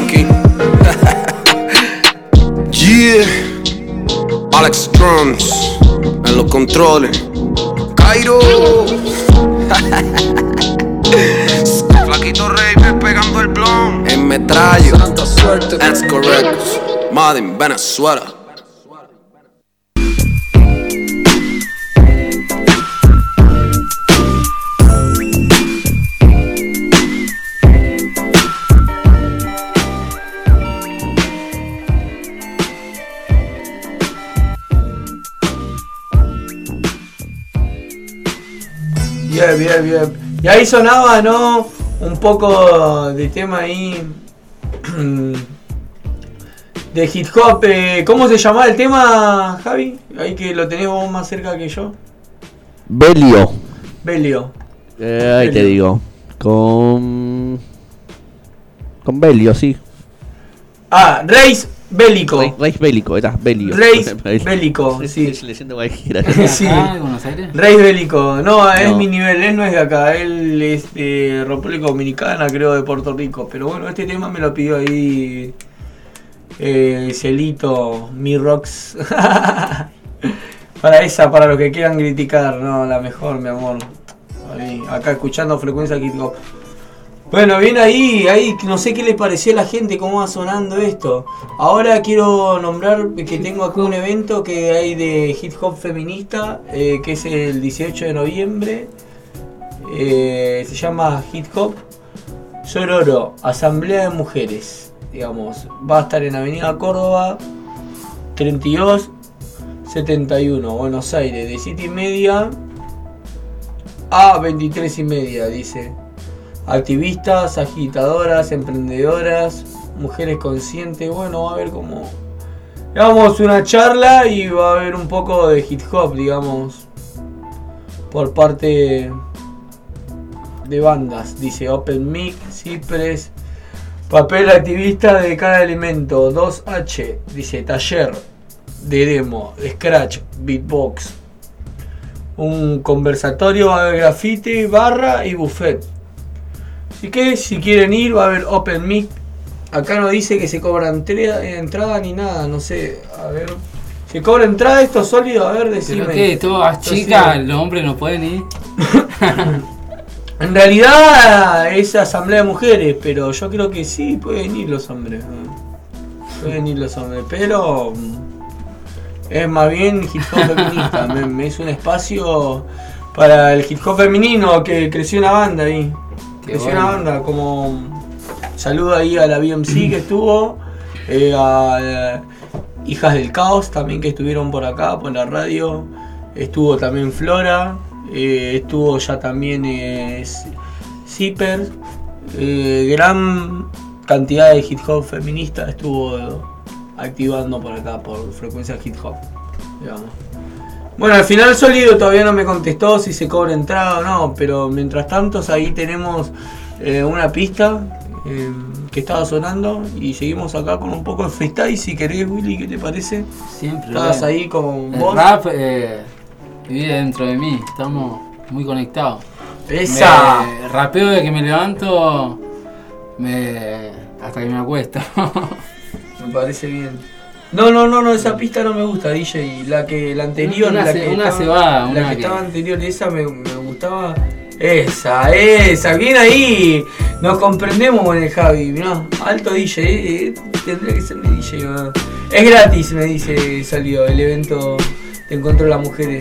Speaker 19: Yeah, Alex Drums en los controles. Cairo. Flaquito Rey pegando el blon. En metrallo. Santa suerte. That's correct. Made in Venezuela.
Speaker 1: Bien, bien, bien. Y ahí sonaba, ¿no? Un poco de tema ahí de hip hop. Eh, ¿Cómo se llamaba el tema, Javi? Ahí que lo tenés vos más cerca que yo.
Speaker 2: Belio.
Speaker 1: Belio.
Speaker 2: Eh, ahí
Speaker 1: Belio.
Speaker 2: te digo. Con. Con Belio, sí.
Speaker 1: Ah, Reis Bélico.
Speaker 2: Reis, Reis Bélico, era Belio.
Speaker 1: Reis Bélico, sí.
Speaker 2: Estoy leyendo cualquiera.
Speaker 1: Sí.
Speaker 7: Ah, ¿de Buenos Aires?
Speaker 1: Reis Bélico. No, es
Speaker 2: No.
Speaker 1: mi nivel, él no es de acá, él es de República Dominicana, creo, de Puerto Rico. Pero bueno, este tema me lo pidió ahí eh, Celito, Mi Rocks. Para esa, para los que quieran criticar, no, la mejor, mi amor. Ahí, acá escuchando Frecuencia Hip Hop. Bueno, bien ahí, ahí, no sé qué le pareció a la gente, cómo va sonando esto. Ahora quiero nombrar que tengo acá un evento que hay de hip hop feminista, eh, que es el dieciocho de noviembre. Eh, se llama Hip Hop Sororo, Asamblea de Mujeres. Digamos, va a estar en Avenida Córdoba, treinta y dos setenta y uno, Buenos Aires, de siete y media a veintitrés y media, dice. Activistas, agitadoras, emprendedoras, mujeres conscientes. Bueno, va a haber como, digamos, una charla y va a haber un poco de hip hop, digamos, por parte de bandas. Dice Open Mic, Cypress, papel activista de cada elemento, dos H, dice taller de demo, scratch, beatbox, un conversatorio, va a haber graffiti, barra y buffet. Así que si quieren ir, va a haber Open Mic. Acá no dice que se cobra entre, entrada ni nada, no sé, a ver. ¿Se cobra entrada esto sólido? A ver, decime.
Speaker 7: ¿Pero qué? ¿Todas chicas? ¿Los hombres no pueden ir?
Speaker 1: En realidad es asamblea de mujeres, pero yo creo que sí, pueden ir los hombres. ¿no? Pueden ir los hombres, pero es más bien hip hop feminista. me, me es un espacio para el hip hop femenino, que creció una banda ahí. Creció
Speaker 7: bueno.
Speaker 1: una banda, como saludo ahí a la B M C que estuvo, eh, a eh, Hijas del Caos también que estuvieron por acá, por la radio. Estuvo también Flora, eh, estuvo ya también eh, Zipper, eh, gran cantidad de hip hop feminista estuvo activando por acá, por Frecuencia Hip Hop, digamos. Bueno, al final Sólido todavía no me contestó si se cobra entrada o no, pero mientras tanto ahí tenemos eh, una pista eh, que estaba sonando y seguimos acá con un poco de freestyle. Si querés, Willy, ¿qué te parece?
Speaker 7: Siempre.
Speaker 1: Estabas
Speaker 7: bien.
Speaker 1: ahí con
Speaker 7: el
Speaker 1: vos.
Speaker 7: rap eh, vive dentro de mí, estamos muy conectados.
Speaker 1: ¡Esa!
Speaker 7: Me rapeo de que me levanto me, hasta que me acuesto.
Speaker 1: Me parece bien. No, no, no, no, esa pista no me gusta, D J. La que la anterior,
Speaker 7: Una
Speaker 1: la
Speaker 7: se-
Speaker 1: que
Speaker 7: una
Speaker 1: estaba,
Speaker 7: se va,
Speaker 1: la
Speaker 7: una
Speaker 1: que
Speaker 7: que-
Speaker 1: estaba anterior, esa me, me gustaba. Esa, esa, bien ahí. Nos comprendemos con el Javi, mirá, alto D J, eh, tendría que ser mi D J, ¿no? Es gratis, me dice, salió el evento de Encuentro de las Mujeres.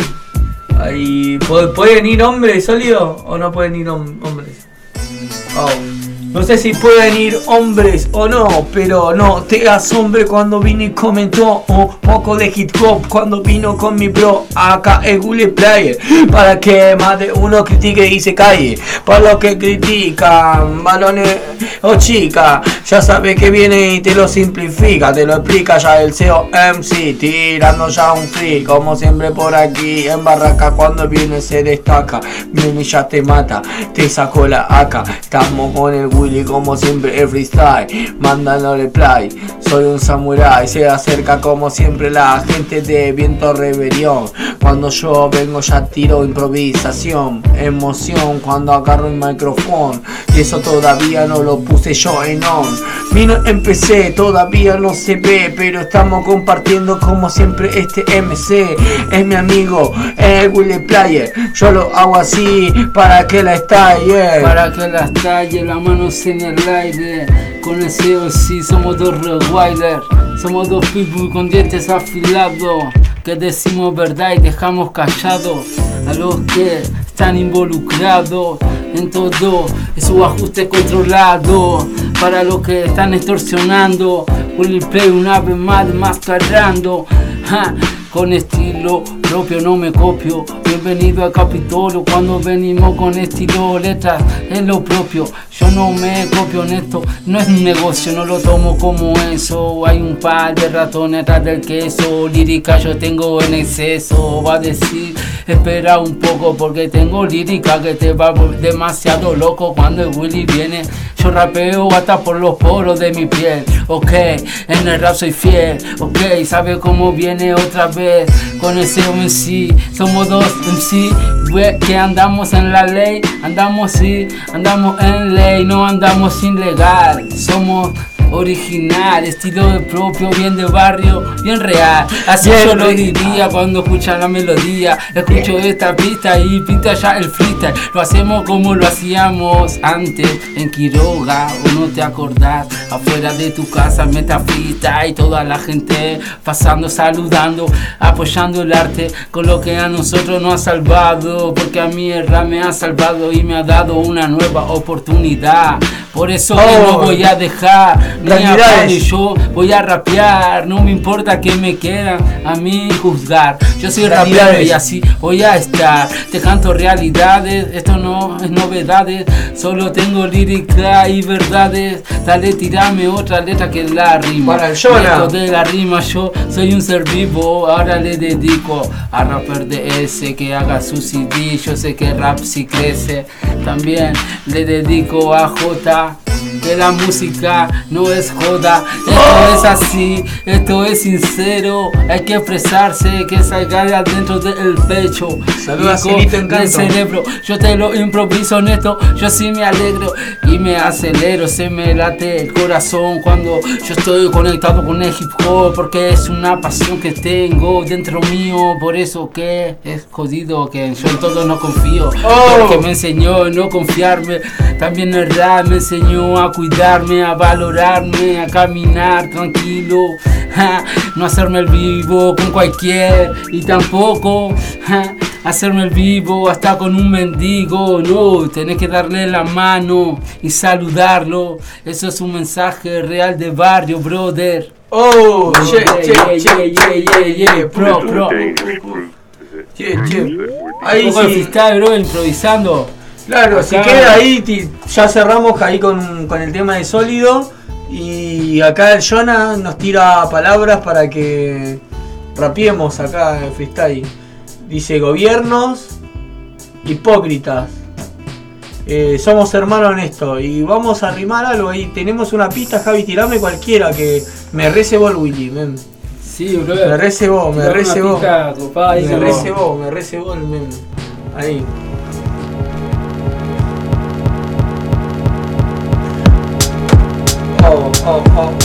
Speaker 1: Ahí, ¿pu- ¿pueden ir hombres, Sólido? ¿O no pueden ir hom- hombres? Oh. No sé si pueden ir hombres o no, pero no te asombre cuando vino y comentó un poco de hip hop cuando vino con mi bro acá el Willy Player, para que más de uno critique y se calle. Para los que critican, balones o chicas, ya sabes que viene y te lo simplifica, te lo explica ya el C E O M C, tirando ya un free, como siempre por aquí en Barraca cuando viene se destaca, viene y ya te mata, te sacó la A K, estamos con el Willy como siempre el freestyle, mandándole play, soy un samurái, se acerca como siempre la gente de Viento Rebelión, cuando yo vengo ya tiro improvisación, emoción cuando agarro el micrófono, y eso todavía no lo puse yo en on, vino empecé, todavía no se ve, pero estamos compartiendo como siempre este M C, es mi amigo, el Willy Player, yo lo hago así para que la estalle,
Speaker 7: Para que las talles, las manos en el aire. Con el C O C somos dos Rottweiler. Somos dos people con dientes afilados, que decimos verdad y dejamos callados a los que están involucrados en todo su ajuste controlado. Para los que están extorsionando, Willy Play una vez más desmascarando. Ja, con estilo propio no me copio. Bienvenido al Capitolio cuando venimos con estilo, letras en lo propio. Yo no me copio en esto, no es un negocio, no lo tomo como eso. Hay un par de ratones atrás del queso, lírica yo tengo en exceso. Va a decir, espera un poco porque tengo lírica que te va demasiado loco. Cuando el Willy viene, yo rapeo hasta por los poros de mi piel. Ok, en el rap soy fiel. Ok, sabe cómo viene otra vez con ese M C. Somos dos M C we, que andamos en la ley. Andamos sí, andamos en ley, no andamos ilegal. Somos original, estilo de propio, bien de barrio, bien real. Así
Speaker 1: Bien
Speaker 7: yo lo
Speaker 1: real.
Speaker 7: diría cuando escucha la melodía. Escucho esta pista y pinta ya el freestyle. Lo hacemos como lo hacíamos antes en Quiroga, o no te acordás. Afuera de tu casa metafita y toda la gente pasando, saludando, apoyando el arte con lo que a nosotros nos ha salvado. Porque a mí el rap me ha salvado y me ha dado una nueva oportunidad. Por eso que no voy a dejar ni a y yo voy a rapear. No me importa que me quieran a mí juzgar. Yo soy rapero y así voy a estar. Te canto realidades, esto no es novedades. Solo tengo lírica y verdades. Dale, tirame otra letra que la rima.
Speaker 1: Para el Jonah.
Speaker 7: Esto de la rima, yo soy un ser vivo. Ahora le dedico a rapper de ese que haga su C D. Yo sé que rap si crece. También le dedico a J, que la música no es joda. Esto es así, esto es sincero. Hay que expresarse, que salga de adentro del pecho.
Speaker 1: Saluda a
Speaker 7: Y
Speaker 1: Cielito
Speaker 7: con
Speaker 1: Encanto.
Speaker 7: el cerebro, yo te lo improviso honesto. Yo sí me alegro y me acelero. Se me late el corazón cuando yo estoy conectado con el hip hop, porque es una pasión que tengo dentro mío. Por eso que es jodido que yo en todo no confío, porque me enseñó a no confiarme. También el rap me enseñó a cuidarme, a valorarme, a caminar tranquilo, ja, no hacerme el vivo con cualquier, y tampoco ja, hacerme el vivo hasta con un mendigo. No, tenés que darle la mano y saludarlo. Eso es un mensaje real de barrio, brother.
Speaker 1: Oh,
Speaker 7: yeah,
Speaker 1: che,
Speaker 7: yeah,
Speaker 1: che,
Speaker 7: yeah,
Speaker 1: che,
Speaker 7: yeah, yeah, yeah, yeah, pro, pro.
Speaker 1: Che, che. Ahí
Speaker 7: Un poco de
Speaker 1: sí.
Speaker 7: freestyle, bro, improvisando.
Speaker 1: Claro, si
Speaker 7: Acá-
Speaker 1: queda ahí, ti- ya cerramos ahí con, con el tema de Sólido. Y acá el Jonah nos tira palabras para que rapiemos acá en freestyle. dice gobiernos hipócritas. Eh, somos hermanos en esto y vamos a arrimar algo ahí. Tenemos una pista, Javi, tirame cualquiera que me recebó el Willy, men.
Speaker 7: Sí, bro.
Speaker 1: Me recebó, me recebó. Me
Speaker 7: Me
Speaker 1: recebó, me recebó el men. Ahí. Oh, oh, oh, oh.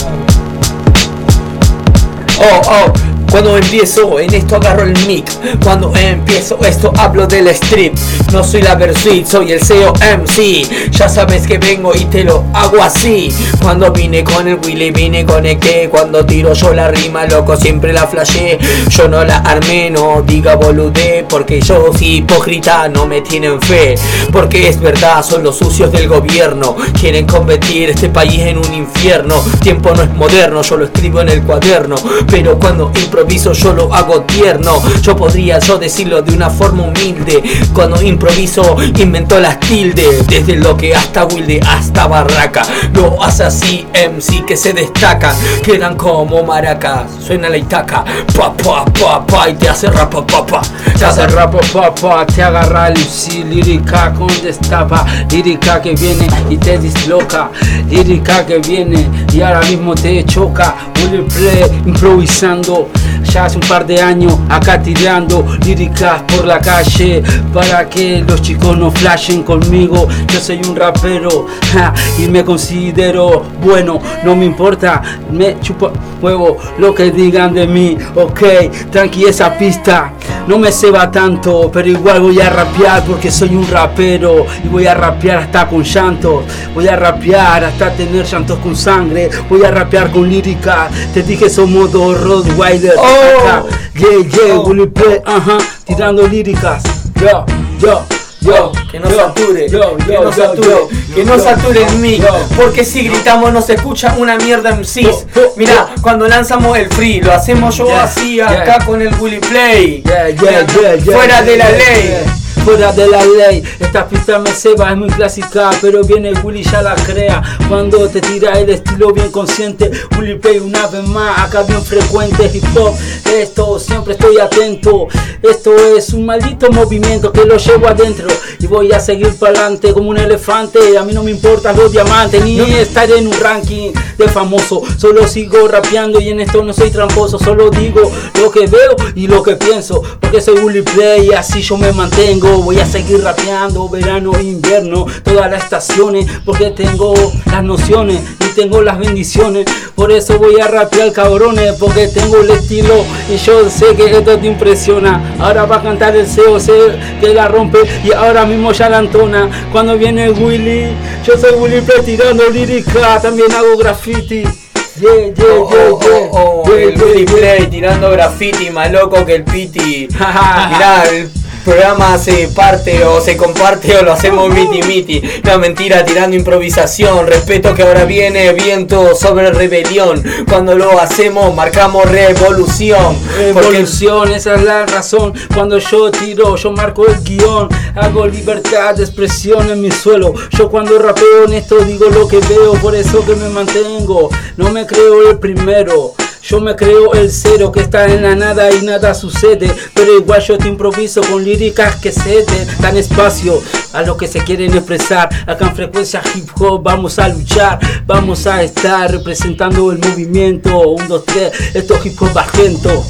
Speaker 1: Oh, oh. Cuando empiezo en esto agarro el mic. Cuando empiezo esto hablo del strip. No soy la Versuit, soy el C E O M C. Ya sabes que vengo y te lo hago así. Cuando vine con el Willy vine con el que. Cuando tiro yo la rima, loco, siempre la flashé. Yo no la armé, no diga boludé. Porque yo soy hipócrita, no me tienen fe. Porque es verdad, son los sucios del gobierno. Quieren convertir este país en un infierno. Tiempo no es moderno, yo lo escribo en el cuaderno. Pero cuando improviso yo lo hago tierno. Yo podría yo decirlo de una forma humilde. Cuando improviso invento las tildes. Desde lo que hasta Wilde hasta Barraca. Lo hace así M C que se destacan. Quedan como maracas. Suena la itaca. Pa pa pa pa y te hace rapa pa pa.
Speaker 7: Te hace rapa pa pa. Te agarra el sí, lírica con destapa. Lírica que viene y te disloca. Lírica que viene y ahora mismo te choca. Willy Play improvisando. Ya hace un par de años acá tirando líricas por la calle para que los chicos no flashen conmigo. Yo soy un rapero ja, y me considero bueno, no me importa, me chupa huevo lo que digan de mí. Ok, tranqui, esa pista no me ceba tanto, pero igual voy a rapear porque soy un rapero y voy a rapear hasta con llantos. Voy a rapear hasta tener llantos con sangre. Voy a rapear con lírica. Te dije somos dos Rottweiler. Oh, yeah, yeah, oh. Willy Play, ajá, uh-huh, tirando líricas. Yo, yo. Yo,
Speaker 1: que no sature, yo, yo, que no sature, yo, yo, que no sature el mic, porque si gritamos no se escucha una mierda M Cs. Mirá, cuando lanzamos el free, lo hacemos yo yeah, así acá yeah. con el Willy Play,
Speaker 7: yeah, yeah, yeah, yeah,
Speaker 1: fuera
Speaker 7: yeah,
Speaker 1: de la
Speaker 7: yeah,
Speaker 1: ley.
Speaker 7: Yeah. Fuera de la ley, esta pista me ceba, es muy clásica, pero viene Willy ya la crea. Cuando te tira el estilo bien consciente, Willy Play una vez más, acá bien frecuente, hip hop, esto siempre estoy atento. Esto es un maldito movimiento que lo llevo adentro y voy a seguir para adelante como un elefante. A mí no me importan los diamantes ni no. estar en un ranking de famoso, solo sigo rapeando y en esto no soy tramposo. Solo digo lo que veo y lo que pienso, porque soy Willy Play y así yo me mantengo. Voy a seguir rapeando verano e invierno, todas las estaciones, porque tengo las nociones y tengo las bendiciones. Por eso voy a rapear, cabrones, porque tengo el estilo y yo sé que esto te impresiona. Ahora va a cantar el C E O C que la rompe y ahora mismo ya la entona. Cuando viene Willy, yo soy Willy Play tirando lírica, también hago graffiti. Yeah, yeah,
Speaker 1: oh,
Speaker 7: yeah,
Speaker 1: oh,
Speaker 7: yeah.
Speaker 1: oh, oh,
Speaker 7: yeah,
Speaker 1: el
Speaker 7: yeah,
Speaker 1: Willy
Speaker 7: yeah.
Speaker 1: Play tirando graffiti, más loco que el Piti. Mirá, el programa se parte o se comparte o lo hacemos miti miti. No, mentira, tirando improvisación. Respeto que ahora viene viento sobre rebelión. Cuando lo hacemos marcamos revolución.
Speaker 7: Revolución, porque... esa es la razón. Cuando yo tiro, yo marco el guión. Hago libertad de expresión en mi suelo. Yo cuando rapeo en esto digo lo que veo. Por eso que me mantengo. No me creo el primero. Yo me creo el cero que está en la nada y nada sucede. Pero igual yo te improviso con líricas que ceden, dan espacio a lo que se quieren expresar. Acá en Frecuencia Hip Hop vamos a luchar. Vamos a estar representando el movimiento. Un, dos, tres, esto es Hip Hop Argento.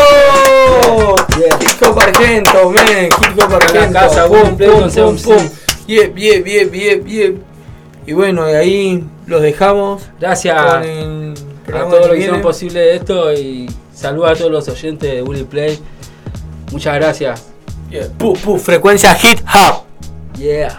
Speaker 1: ¡Oh! Yeah. Hip Hop Argento, man. Hip Hop Argento.
Speaker 7: Casa, boom, pum, pum, pum.
Speaker 1: Bien, bien, bien, bien, bien. Y bueno, y ahí los dejamos.
Speaker 7: Gracias a todos los que hicieron posible esto y saludos a todos los oyentes de Willy Play. Muchas gracias.
Speaker 1: Yeah. Puh, puh, Frecuencia Hip Hop.
Speaker 7: Yeah.